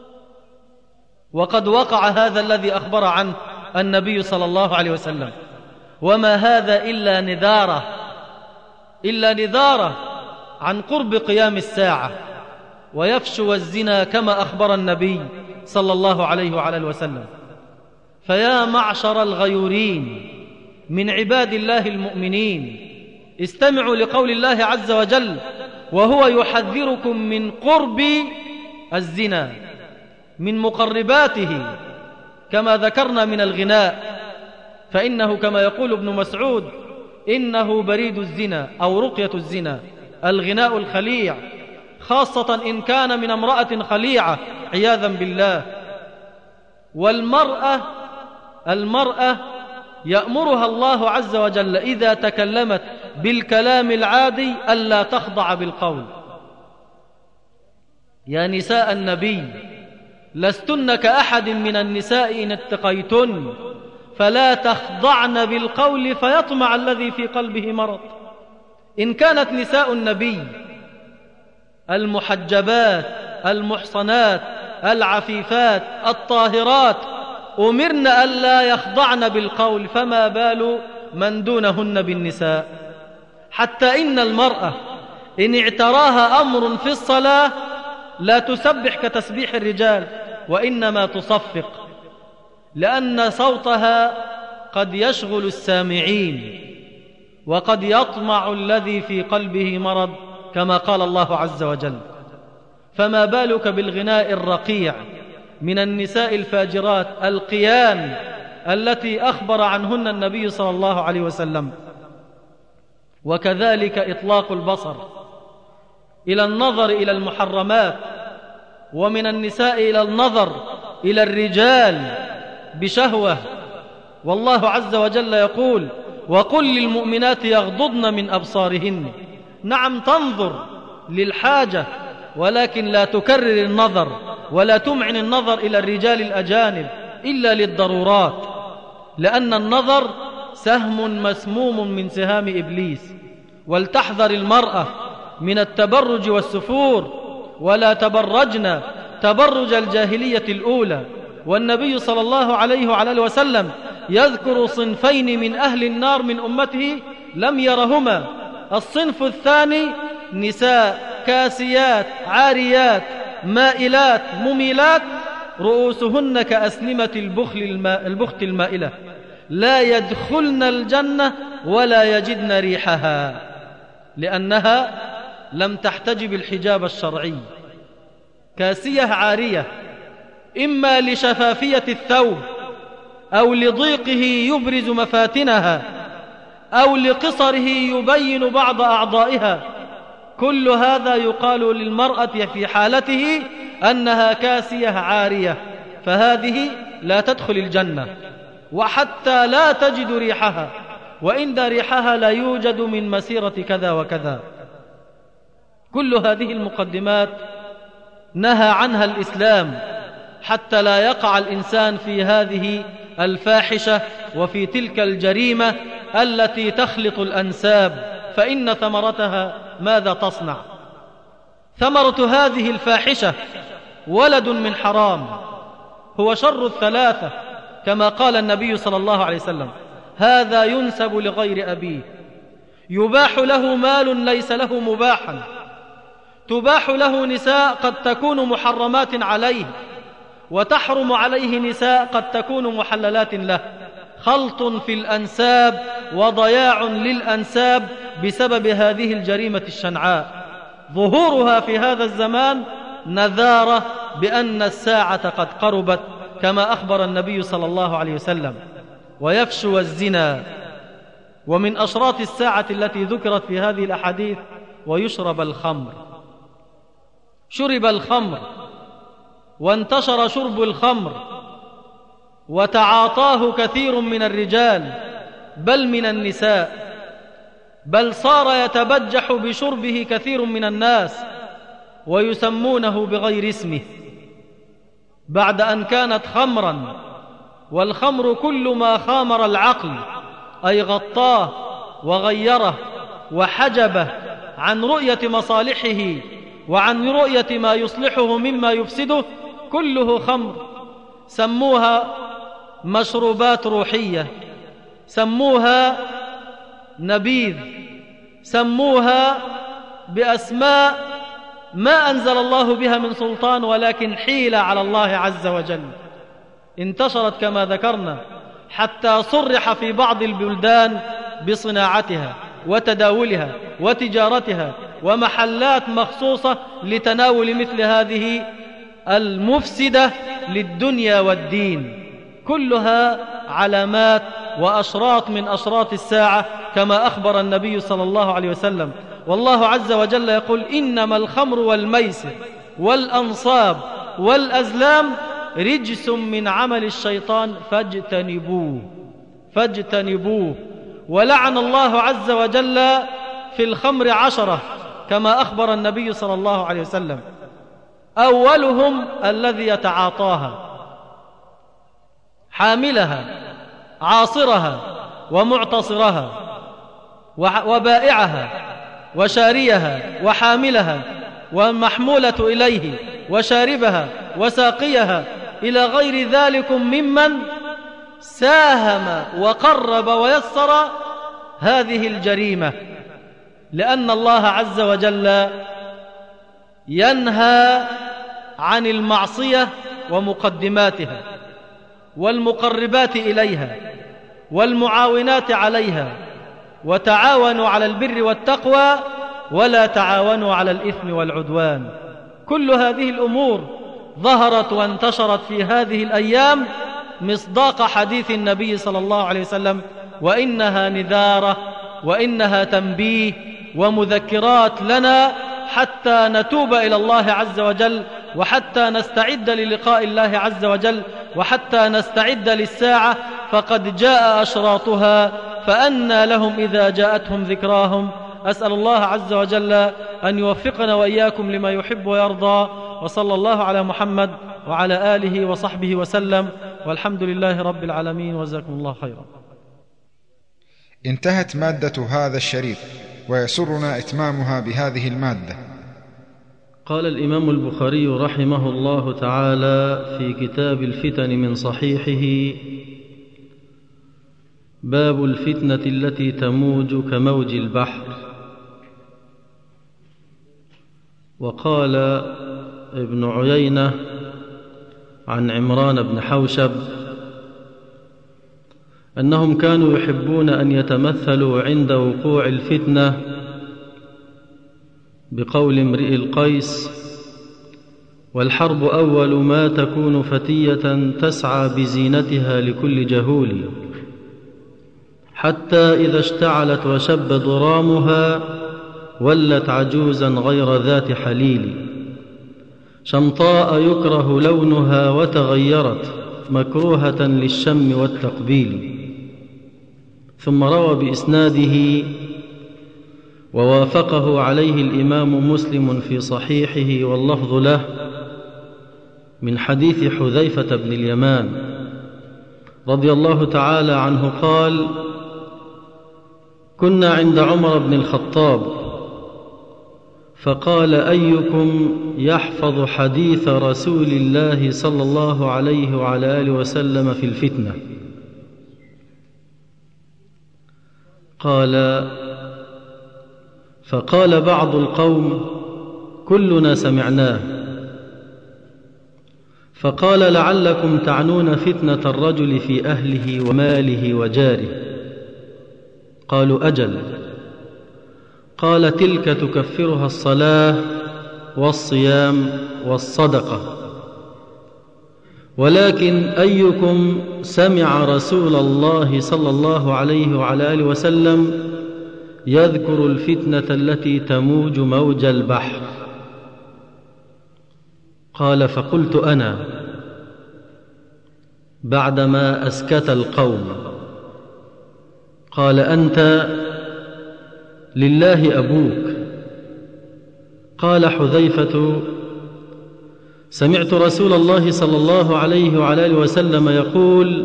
وقد وقع هذا الذي أخبر عنه النبي صلى الله عليه وسلم. وما هذا إلا نذارة إلا نذارة عن قرب قيام الساعة. ويفشو الزنا كما أخبر النبي صلى الله عليه وعلى آله وسلم. فيا معشر الغيورين من عباد الله المؤمنين، استمعوا لقول الله عز وجل وهو يحذركم من قرب الزنا، من مقرباته، كما ذكرنا من الغناء، فإنه كما يقول ابن مسعود: إنه بريد الزنا أو رقية الزنا الغناء الخليع، خاصة إن كان من امرأة خليعة عياذا بالله. والمرأة المرأة يأمرها الله عز وجل إذا تكلمت بالكلام العادي ألا تخضع بالقول. يا نساء النبي لستن كأحد من النساء إن اتقيتن فلا تخضعن بالقول فيطمع الذي في قلبه مرض. إن كانت نساء النبي المحجبات المحصنات العفيفات الطاهرات أمرن ألا يخضعن بالقول، فما بال من دونهن بالنساء؟ حتى إن المرأة إن اعتراها أمر في الصلاة لا تسبح كتسبيح الرجال، وإنما تصفق، لأن صوتها قد يشغل السامعين وقد يطمع الذي في قلبه مرض كما قال الله عز وجل. فما بالك بالغناء الرقيع من النساء الفاجرات القيان التي أخبر عنهن النبي صلى الله عليه وسلم. وكذلك إطلاق البصر إلى النظر إلى المحرمات، ومن النساء إلى النظر إلى الرجال بشهوة. والله عز وجل يقول: وقل للمؤمنات يغضضن من أبصارهن. نعم تنظر للحاجة، ولكن لا تكرر النظر ولا تمعن النظر إلى الرجال الأجانب إلا للضرورات، لأن النظر سهم مسموم من سهام إبليس. ولتحذر المرأة من التبرج والسفور، ولا تبرجن تبرج الجاهلية الأولى. والنبي صلى الله عليه وعلى آله وسلم يذكر صنفين من أهل النار من أمته لم يرهما. الصنف الثاني نساء كاسيات عاريات مائلات مميلات رؤوسهن كأسنمة البخل الماء البخت المائلة، لا يدخلن الجنة ولا يجدن ريحها، لأنها لم تحتجب الحجاب الشرعي. كاسية عارية إما لشفافية الثوب أو لضيقه يبرز مفاتنها أو لقصره يبين بعض أعضائها، كل هذا يقال للمرأة في حالته أنها كاسية عارية، فهذه لا تدخل الجنة، وحتى لا تجد ريحها، وإن ريحها لا يوجد من مسيرة كذا وكذا. كل هذه المقدمات نهى عنها الإسلام حتى لا يقع الإنسان في هذه الفاحشة وفي تلك الجريمة التي تخلط الأنساب، فإن ثمرتها ماذا تصنع؟ ثمرة هذه الفاحشة ولد من حرام هو شر الثلاثة، كما قال النبي صلى الله عليه وسلم: هذا ينسب لغير أبيه، يباح له مال ليس له مباحا، تباح له نساء قد تكون محرمات عليه، وتحرم عليه نساء قد تكون محللات له. خلط في الأنساب وضياع للأنساب بسبب هذه الجريمة الشنعاء. ظهورها في هذا الزمان نذارة بأن الساعة قد قربت، كما أخبر النبي صلى الله عليه وسلم. ويفشو الزنا، ومن أشراط الساعة التي ذكرت في هذه الأحاديث: ويشرب الخمر. شرب الخمر وانتشر شرب الخمر وتعاطاه كثير من الرجال بل من النساء، بل صار يتبجح بشربه كثير من الناس ويسمونه بغير اسمه، بعد أن كانت خمرا. والخمر كل ما خامر العقل، أي غطاه وغيره وحجبه عن رؤية مصالحه وعن رؤية ما يصلحه مما يفسده، كله خمر. سموها مشروبات روحية، سموها نبيذ، سموها بأسماء ما أنزل الله بها من سلطان، ولكن حيلة على الله عز وجل. انتشرت كما ذكرنا حتى صرح في بعض البلدان بصناعتها وتداولها وتجارتها، ومحلات مخصوصة لتناول مثل هذه المفسدة للدنيا والدين. كلها علامات وأشراط من أشراط الساعة كما أخبر النبي صلى الله عليه وسلم. والله عز وجل يقول: إنما الخمر والميسر والأنصاب والأزلام رجس من عمل الشيطان فاجتنبوه فاجتنبوه. ولعن الله عز وجل في الخمر عشرة كما أخبر النبي صلى الله عليه وسلم: أولهم الذي يتعاطاها، حاملها، عاصرها، ومعتصرها، وبائعها، وشاريها، وحاملها، والمحمولة إليه، وشاربها، وساقيها، إلى غير ذلك ممن ساهم وقرب ويسر هذه الجريمة. لأن الله عز وجل ينهى عن المعصية ومقدماتها والمقربات إليها والمعاونات عليها: وتعاونوا على البر والتقوى ولا تعاونوا على الإثم والعدوان. كل هذه الأمور ظهرت وانتشرت في هذه الأيام مصداق حديث النبي صلى الله عليه وسلم: وإنها نذارة وإنها تنبيه ومذكرات لنا حتى نتوب إلى الله عز وجل، وحتى نستعد للقاء الله عز وجل، وحتى نستعد للساعة، فقد جاء أشراطها، فأنى لهم إذا جاءتهم ذكراهم. أسأل الله عز وجل أن يوفقنا وإياكم لما يحب ويرضى، وصلى الله على محمد وعلى آله وصحبه وسلم، والحمد لله رب العالمين، وجزاكم الله خيرا. انتهت مادة هذا الشريط، ويسرنا إتمامها بهذه المادة. قال الإمام البخاري رحمه الله تعالى في كتاب الفتن من صحيحه: باب الفتنة التي تموج كموج البحر. وقال ابن عيينة عن عمران بن حوشب أنهم كانوا يحبون أن يتمثلوا عند وقوع الفتنة بقول امرئ القيس: والحرب أول ما تكون فتية تسعى بزينتها لكل جهول، حتى إذا اشتعلت وشب ضرامها ولت عجوزا غير ذات حليل، شمطاء يكره لونها وتغيرت مكروهة للشم والتقبيل. ثم روى بإسناده ووافقه عليه الإمام مسلم في صحيحه واللفظ له من حديث حذيفة بن اليمان رضي الله تعالى عنه قال: كنا عند عمر بن الخطاب فقال: أيكم يحفظ حديث رسول الله صلى الله عليه وعلى آله وسلم في الفتنة؟ قال فقال بعض القوم: كلنا سمعناه. فقال: لعلكم تعنون فتنة الرجل في أهله وماله وجاره. قالوا: أجل. قال: تلك تكفرها الصلاة والصيام والصدقة. ولكن أيكم سمع رسول الله صلى الله عليه وعلى آله وسلم يذكر الفتنة التي تموج موج البحر؟ قال: فقلت أنا بعدما أسكت القوم. قال: أنت لله أبوك. قال حذيفة: سمعت رسول الله صلى الله عليه وعلى آله وسلم يقول: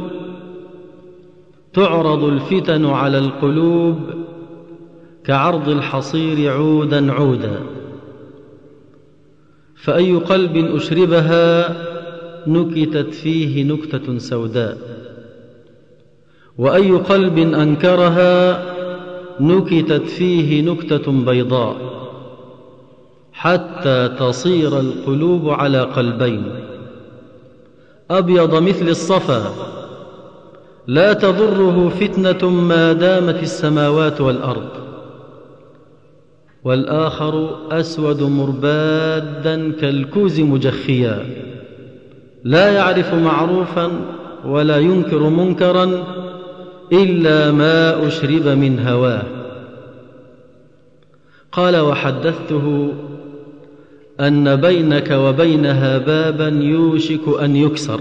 تعرض الفتن على القلوب كعرض الحصير عودا عودا، فأي قلب أشربها نكتت فيه نكتة سوداء، وأي قلب أنكرها نكتت فيه نكتة بيضاء، حتى تصير القلوب على قلبين: أبيض مثل الصفا لا تضره فتنة ما دامت السماوات والأرض، والآخر أسود مربادا كالكوز مجخيا، لا يعرف معروفا ولا ينكر منكرا إلا ما أشرب من هواه. قال: وحدثته أن بينك وبينها بابا يوشك أن يكسر.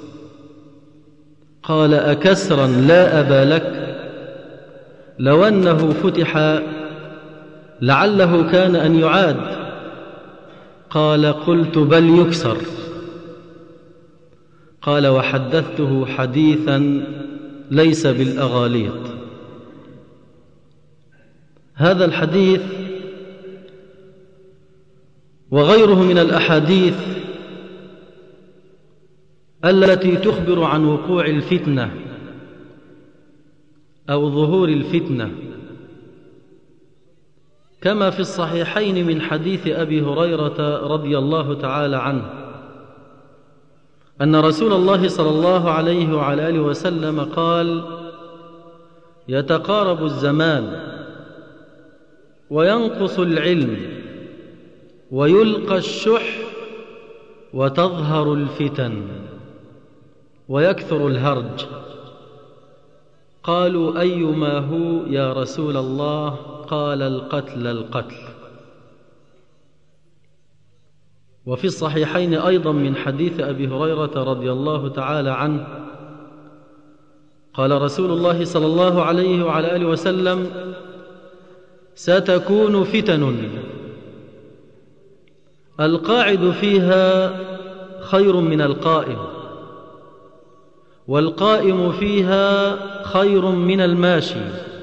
قال: أكسرا لا أبا لك؟ لو أنه فتح لعله كان أن يعاد. قال: قلت: بل يكسر. قال: وحدثته حديثا ليس بالأغاليط. هذا الحديث وغيره من الأحاديث التي تخبر عن وقوع الفتنة أو ظهور الفتنة، كما في الصحيحين من حديث أبي هريرة رضي الله تعالى عنه أن رسول الله صلى الله عليه وعلى آله وسلم قال: يتقارب الزمان وينقص العلم ويلقى الشح وتظهر الفتن ويكثر الهرج. قالوا: أيما هو يا رسول الله؟ قال: القتل القتل. وفي الصحيحين أيضا من حديث أبي هريرة رضي الله تعالى عنه قال رسول الله صلى الله عليه وعلى آله وسلم: ستكون فتن القاعد فيها خير من القائم، والقائم فيها خير من الماشي،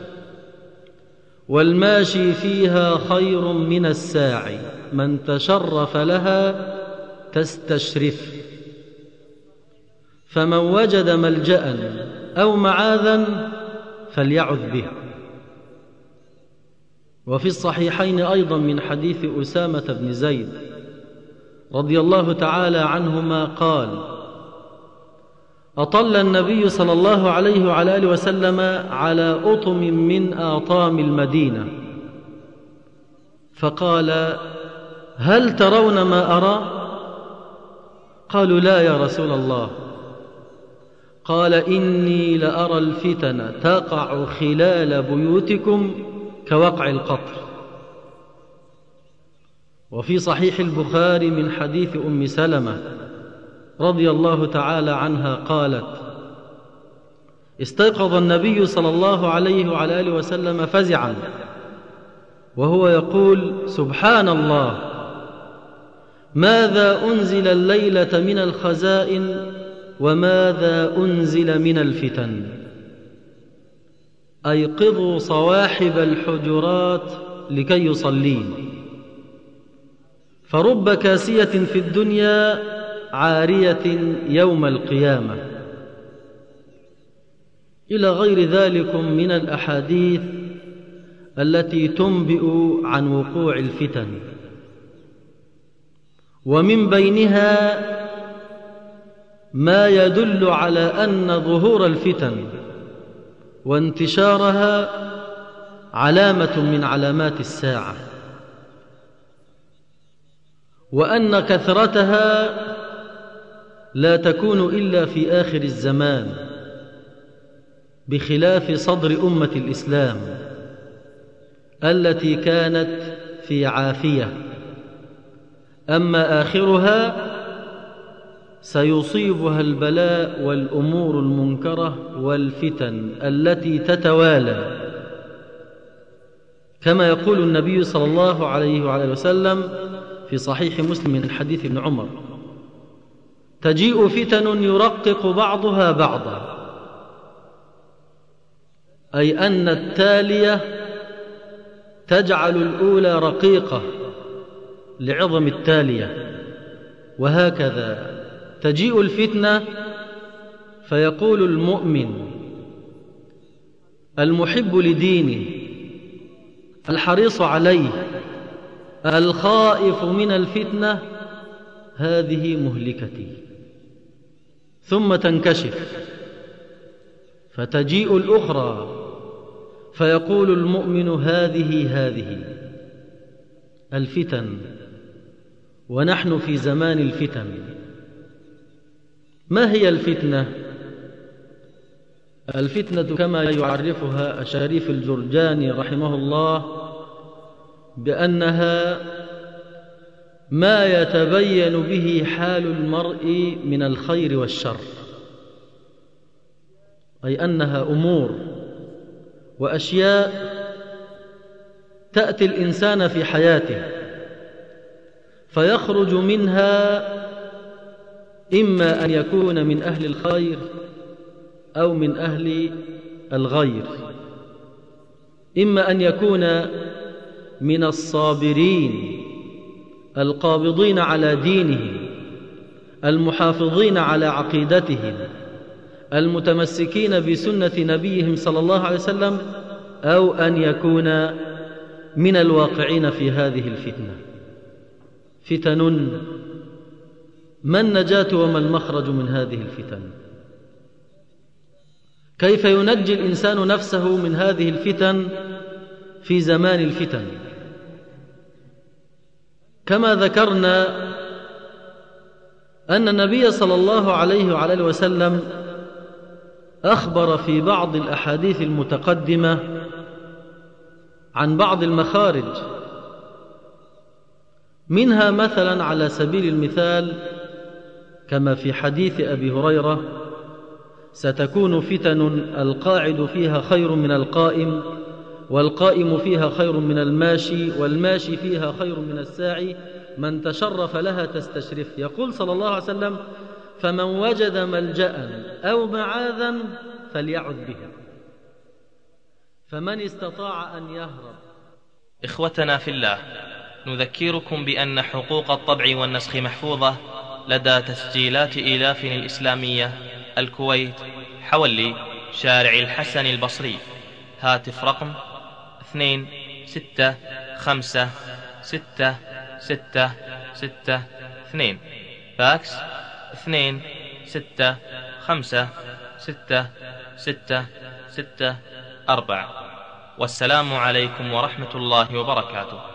والماشي فيها خير من الساعي، من تشرف لها تستشرف، فمن وجد ملجأ أو معاذا فليعذ به. وفي الصحيحين أيضا من حديث أسامة بن زيد رضي الله تعالى عنهما قال: أطل النبي صلى الله عليه وعلى آله وسلم على أطم من آطام المدينة، فقال: هل ترون ما أرى؟ قالوا: لا يا رسول الله. قال: إني لأرى الفتن تقع خلال بيوتكم كوقع القطر. وفي صحيح البخاري من حديث أم سلمة رضي الله تعالى عنها قالت: استيقظ النبي صلى الله عليه وعلى آله وسلم فزعا وهو يقول: سبحان الله، ماذا أنزل الليلة من الخزائن وماذا أنزل من الفتن؟ أيقظوا صواحب الحجرات لكي يصلين، فرب كاسية في الدنيا عارية يوم القيامة، إلى غير ذلك من الأحاديث التي تنبئ عن وقوع الفتن. ومن بينها ما يدل على أن ظهور الفتن وانتشارها علامة من علامات الساعة، وأن كثرتها لا تكون إلا في آخر الزمان، بخلاف صدر أمة الإسلام التي كانت في عافية. أما آخرها سيصيبها البلاء والأمور المنكرة والفتن التي تتوالى، كما يقول النبي صلى الله عليه وعلى وسلم في صحيح مسلم من حديث ابن عمر: تجيء فتن يرقق بعضها بعضا، أي أن التالية تجعل الأولى رقيقة لعظم التالية، وهكذا تجيء الفتنة فيقول المؤمن المحب لدينه الحريص عليه الخائف من الفتنة: هذه مهلكتي، ثم تنكشف، فتجيء الأخرى فيقول المؤمن: هذه هذه الفتن، ونحن في زمان الفتن. ما هي الفتنة؟ الفتنة كما يعرفها الشريف الجرجاني رحمه الله بأنها ما يتبين به حال المرء من الخير والشر، أي أنها أمور وأشياء تأتي الإنسان في حياته فيخرج منها إما أن يكون من أهل الخير أو من أهل الغير، إما أن يكون من الصابرين القابضين على دينهم المحافظين على عقيدتهم المتمسكين بسنة نبيهم صلى الله عليه وسلم، أو أن يكون من الواقعين في هذه الفتنة. فتن، ما النجاة وما المخرج من هذه الفتن؟ كيف ينجي الإنسان نفسه من هذه الفتن في زمان الفتن؟ كما ذكرنا أن النبي صلى الله عليه وعلى وسلم أخبر في بعض الأحاديث المتقدمة عن بعض المخارج، منها مثلا على سبيل المثال كما في حديث أبي هريرة: ستكون فتن القاعد فيها خير من القائم، والقائم فيها خير من الماشي، والماشي فيها خير من الساعي، من تشرف لها تستشرف. يقول صلى الله عليه وسلم: فمن وجد ملجأ أو معاذا فليعذ بها، فمن استطاع أن يهرب. إخوتنا في الله، نذكركم بأن حقوق الطبع والنسخ محفوظة لدى تسجيلات إيلاف الإسلامية الكويت، حولي، شارع الحسن البصري. هاتف رقم اثنين ستة خمسة ستة ستة ستة اثنين، فاكس اثنين ستة خمسة ستة ستة ستة أربعة. والسلام عليكم ورحمة الله وبركاته.